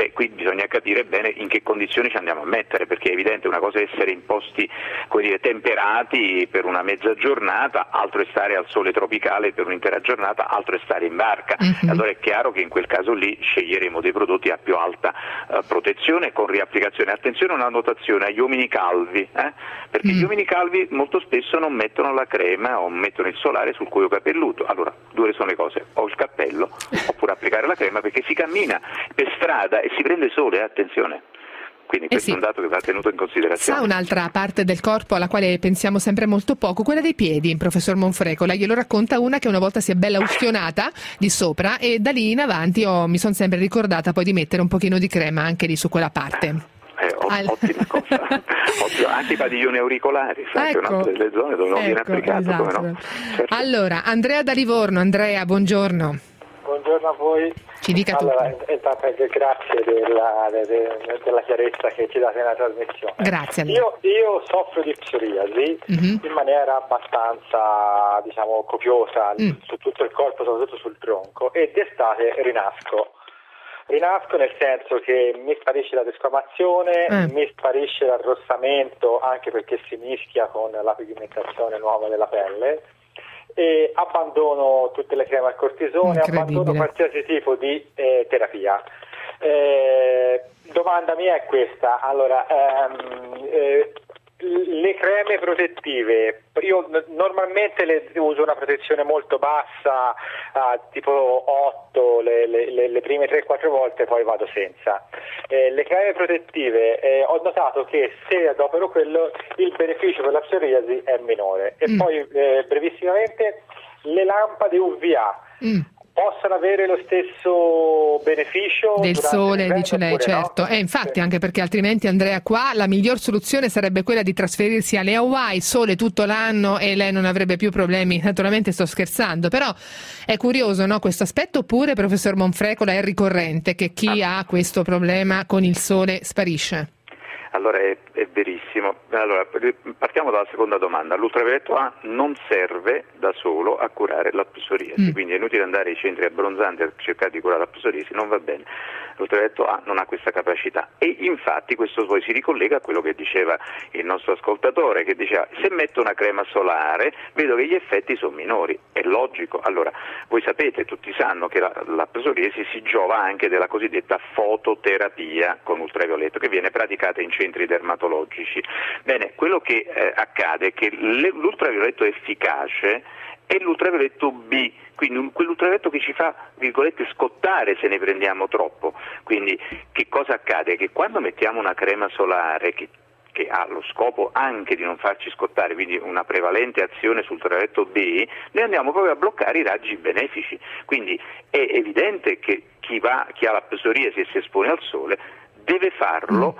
Beh, qui bisogna capire bene in che condizioni ci andiamo a mettere, perché è evidente una cosa è essere in posti, come dire, temperati per una mezza giornata, altro è stare al sole tropicale per un'intera giornata, altro è stare in barca. Mhm. Allora è chiaro che in quel caso lì sceglieremo dei prodotti a più alta eh, protezione con riapplicazione. Attenzione a una notazione agli uomini calvi, eh? perché gli uomini calvi molto spesso non mettono la crema o mettono il solare sul cuoio capelluto. Allora, due sono le cose: o il cappello oppure applicare la crema, perché si cammina per strada e si prende sole, eh, attenzione. Quindi questo sì. è un dato che va tenuto in considerazione. Sa un'altra parte del corpo alla quale pensiamo sempre molto poco, quella dei piedi, professor Monfrecola. Glielo racconta una che una volta si è bella ustionata di sopra e da lì in avanti oh, mi sono sempre ricordata poi di mettere un pochino di crema anche lì su quella parte. Eh, o- Al- ottima cosa. Ottimo. Anche i padiglioni auricolari, sai, che è Ecco. un'altra delle zone dove non viene Ecco, applicato, come esatto. no? Certo. Allora, Andrea da Livorno. Andrea, buongiorno. Buongiorno a voi. Ci dica allora, tutto. intanto anche grazie della, de- de- della chiarezza che ci date nella trasmissione. Grazie a lei. Io, io soffro di psoriasi Mhm. in maniera abbastanza, diciamo, copiosa Mm. su tutto il corpo, soprattutto sul tronco, e d'estate rinasco. Rinasco nel senso che mi sparisce la desquamazione, Eh. mi sparisce l'arrossamento, anche perché si mischia con la pigmentazione nuova della pelle, e abbandono tutte le creme al cortisone, Incredibile. abbandono qualsiasi tipo di eh, terapia. Eh, domanda mia è questa: allora, ehm, eh, le creme protettive, io n- normalmente le uso una protezione molto bassa, ah, tipo otto le, le- le- le prime tre quattro volte, poi vado senza. Eh, le creme protettive, eh, ho notato che se adopero quello il beneficio per la psoriasi è minore. E Mm. poi eh, brevissimamente, le lampade U V A Mm. possono avere lo stesso beneficio Del durante sole, l'inverno dice lei, oppure no? certo. E infatti, Sì. anche perché altrimenti, Andrea, qua la miglior soluzione sarebbe quella di trasferirsi alle Hawaii, sole tutto l'anno, e lei non avrebbe più problemi. Naturalmente sto scherzando, però è curioso, no, questo aspetto, oppure, professor Monfrecola, è ricorrente che chi ha questo problema con il sole sparisce? Allora è, è verissimo. Allora, partiamo dalla seconda domanda. L'ultravioletto A non serve da solo a curare la psoriasi, Mm. quindi è inutile andare ai centri abbronzanti a cercare di curare la psoriasi, non va bene. L'ultravioletto A non ha questa capacità, e infatti questo poi si ricollega a quello che diceva il nostro ascoltatore, che diceva: se metto una crema solare vedo che gli effetti sono minori. È logico. Allora, voi sapete, tutti sanno che la, la psoriasi si giova anche della cosiddetta fototerapia con ultravioletto, che viene praticata in centri dermatologici. Bene, quello che eh, accade è che le- l'ultravioletto efficace è l'ultravioletto B, quindi un- quell'ultravioletto che ci fa, virgolette, scottare se ne prendiamo troppo. Quindi che cosa accade? Che quando mettiamo una crema solare che che ha lo scopo anche di non farci scottare, quindi una prevalente azione sul ultravioletto B, noi andiamo proprio a bloccare i raggi benefici. Quindi è evidente che chi va, chi ha la psoriasi e si espone al sole deve farlo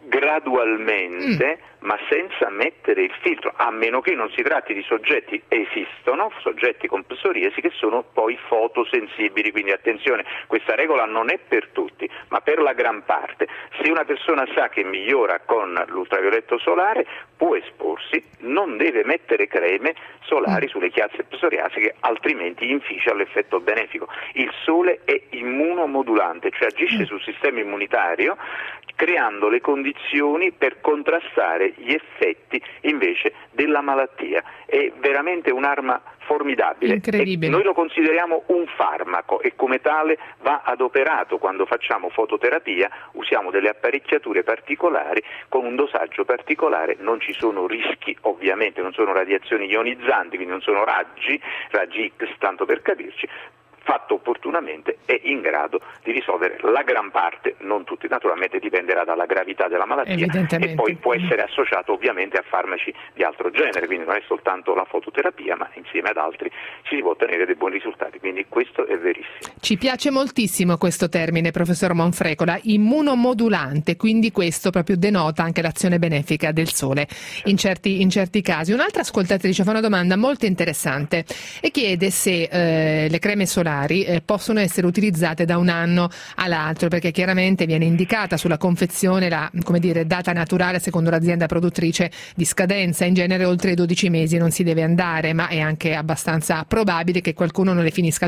gradualmente, ma senza mettere il filtro, a meno che non si tratti di soggetti, esistono soggetti con psoriasi che sono poi fotosensibili, quindi attenzione, questa regola non è per tutti, ma per la gran parte. Se una persona sa che migliora con l'ultravioletto solare, può esporsi, non deve mettere creme solari sulle chiazze psoriasiche, altrimenti inficia l'effetto benefico. Il sole è immunomodulante, cioè agisce sul sistema immunitario, creando le condizioni per contrastare gli effetti invece della malattia. È veramente un'arma formidabile. Incredibile. E noi lo consideriamo un farmaco e come tale va adoperato. Quando facciamo fototerapia usiamo delle apparecchiature particolari con un dosaggio particolare, non ci sono rischi ovviamente, non sono radiazioni ionizzanti, quindi non sono raggi, raggi X tanto per capirci. Fatto opportunamente è in grado di risolvere la gran parte, non tutti, naturalmente dipenderà dalla gravità della malattia, e poi può essere associato ovviamente a farmaci di altro genere, quindi non è soltanto la fototerapia, ma insieme ad altri ci si può ottenere dei buoni risultati, quindi questo è verissimo. Ci piace moltissimo questo termine, professor Monfrecola, immunomodulante, quindi questo proprio denota anche l'azione benefica del sole in certi, in certi casi. Un'altra ascoltatrice fa una domanda molto interessante e chiede se eh, le creme solari Eh, possono essere utilizzate da un anno all'altro, perché chiaramente viene indicata sulla confezione la, come dire, data naturale secondo l'azienda produttrice di scadenza. In genere oltre i dodici mesi non si deve andare, ma è anche abbastanza probabile che qualcuno non le finisca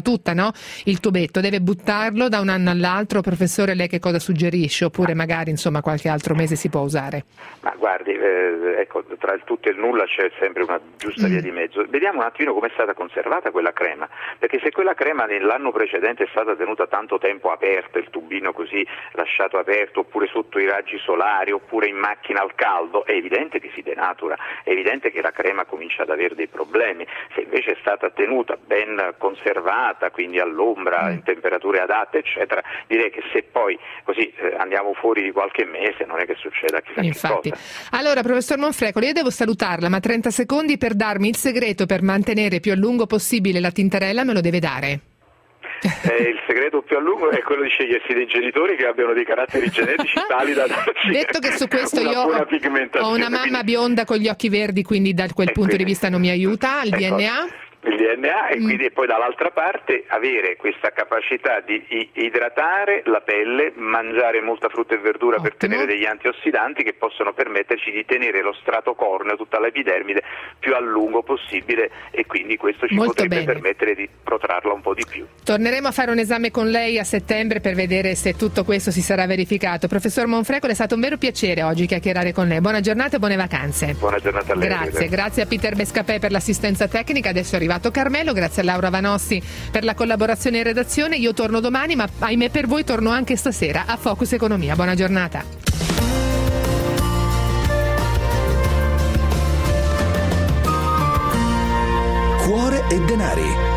tutta, no? Il tubetto deve buttarlo da un anno all'altro. Professore, lei che cosa suggerisce? Oppure magari insomma qualche altro mese si può usare? Ma guardi, eh, ecco, tra il tutto e il nulla c'è sempre una giusta Mm. via di mezzo. Vediamo un attimino come è stata conservata quella crema, perché se quella crema nell'anno precedente è stata tenuta tanto tempo aperta, il tubino così lasciato aperto, oppure sotto i raggi solari, oppure in macchina al caldo, è evidente che si denatura, è evidente che la crema comincia ad avere dei problemi. Se invece è stata tenuta ben conservata, quindi all'ombra, in temperature adatte, eccetera, direi che se poi così eh, andiamo fuori di qualche mese non è che succeda chissà che Infatti. cosa. Allora, professor Monfrecoli, io devo salutarla, ma trenta secondi per darmi il segreto per mantenere più a lungo possibile la tintarella me lo deve dare. Eh, il segreto più a lungo è quello di scegliersi dei genitori che abbiano dei caratteri genetici tali da darci Detto che su questo una io buona ho, pigmentazione. ho una mamma Quindi- bionda con gli occhi verdi, quindi da quel punto di vista non mi aiuta, il ecco, D N A? il D N A e Mm. quindi poi dall'altra parte avere questa capacità di i- idratare la pelle, mangiare molta frutta e verdura per tenere degli antiossidanti che possono permetterci di tenere lo strato corneo, tutta l'epidermide più a lungo possibile, e quindi questo ci Molto potrebbe bene. permettere di protrarla un po' di più. Torneremo a fare un esame con lei a settembre per vedere se tutto questo si sarà verificato. Professor Monfrecoli, è stato un vero piacere oggi chiacchierare con lei. Buona giornata e buone vacanze. Buona giornata a lei. Grazie, arrivederci. grazie a Peter Bescapè per l'assistenza tecnica, adesso è arrivato Carmelo, grazie a Laura Vanossi per la collaborazione in redazione. Io torno domani, ma ahimè per voi torno anche stasera a Focus Economia. Buona giornata. Cuore e denari.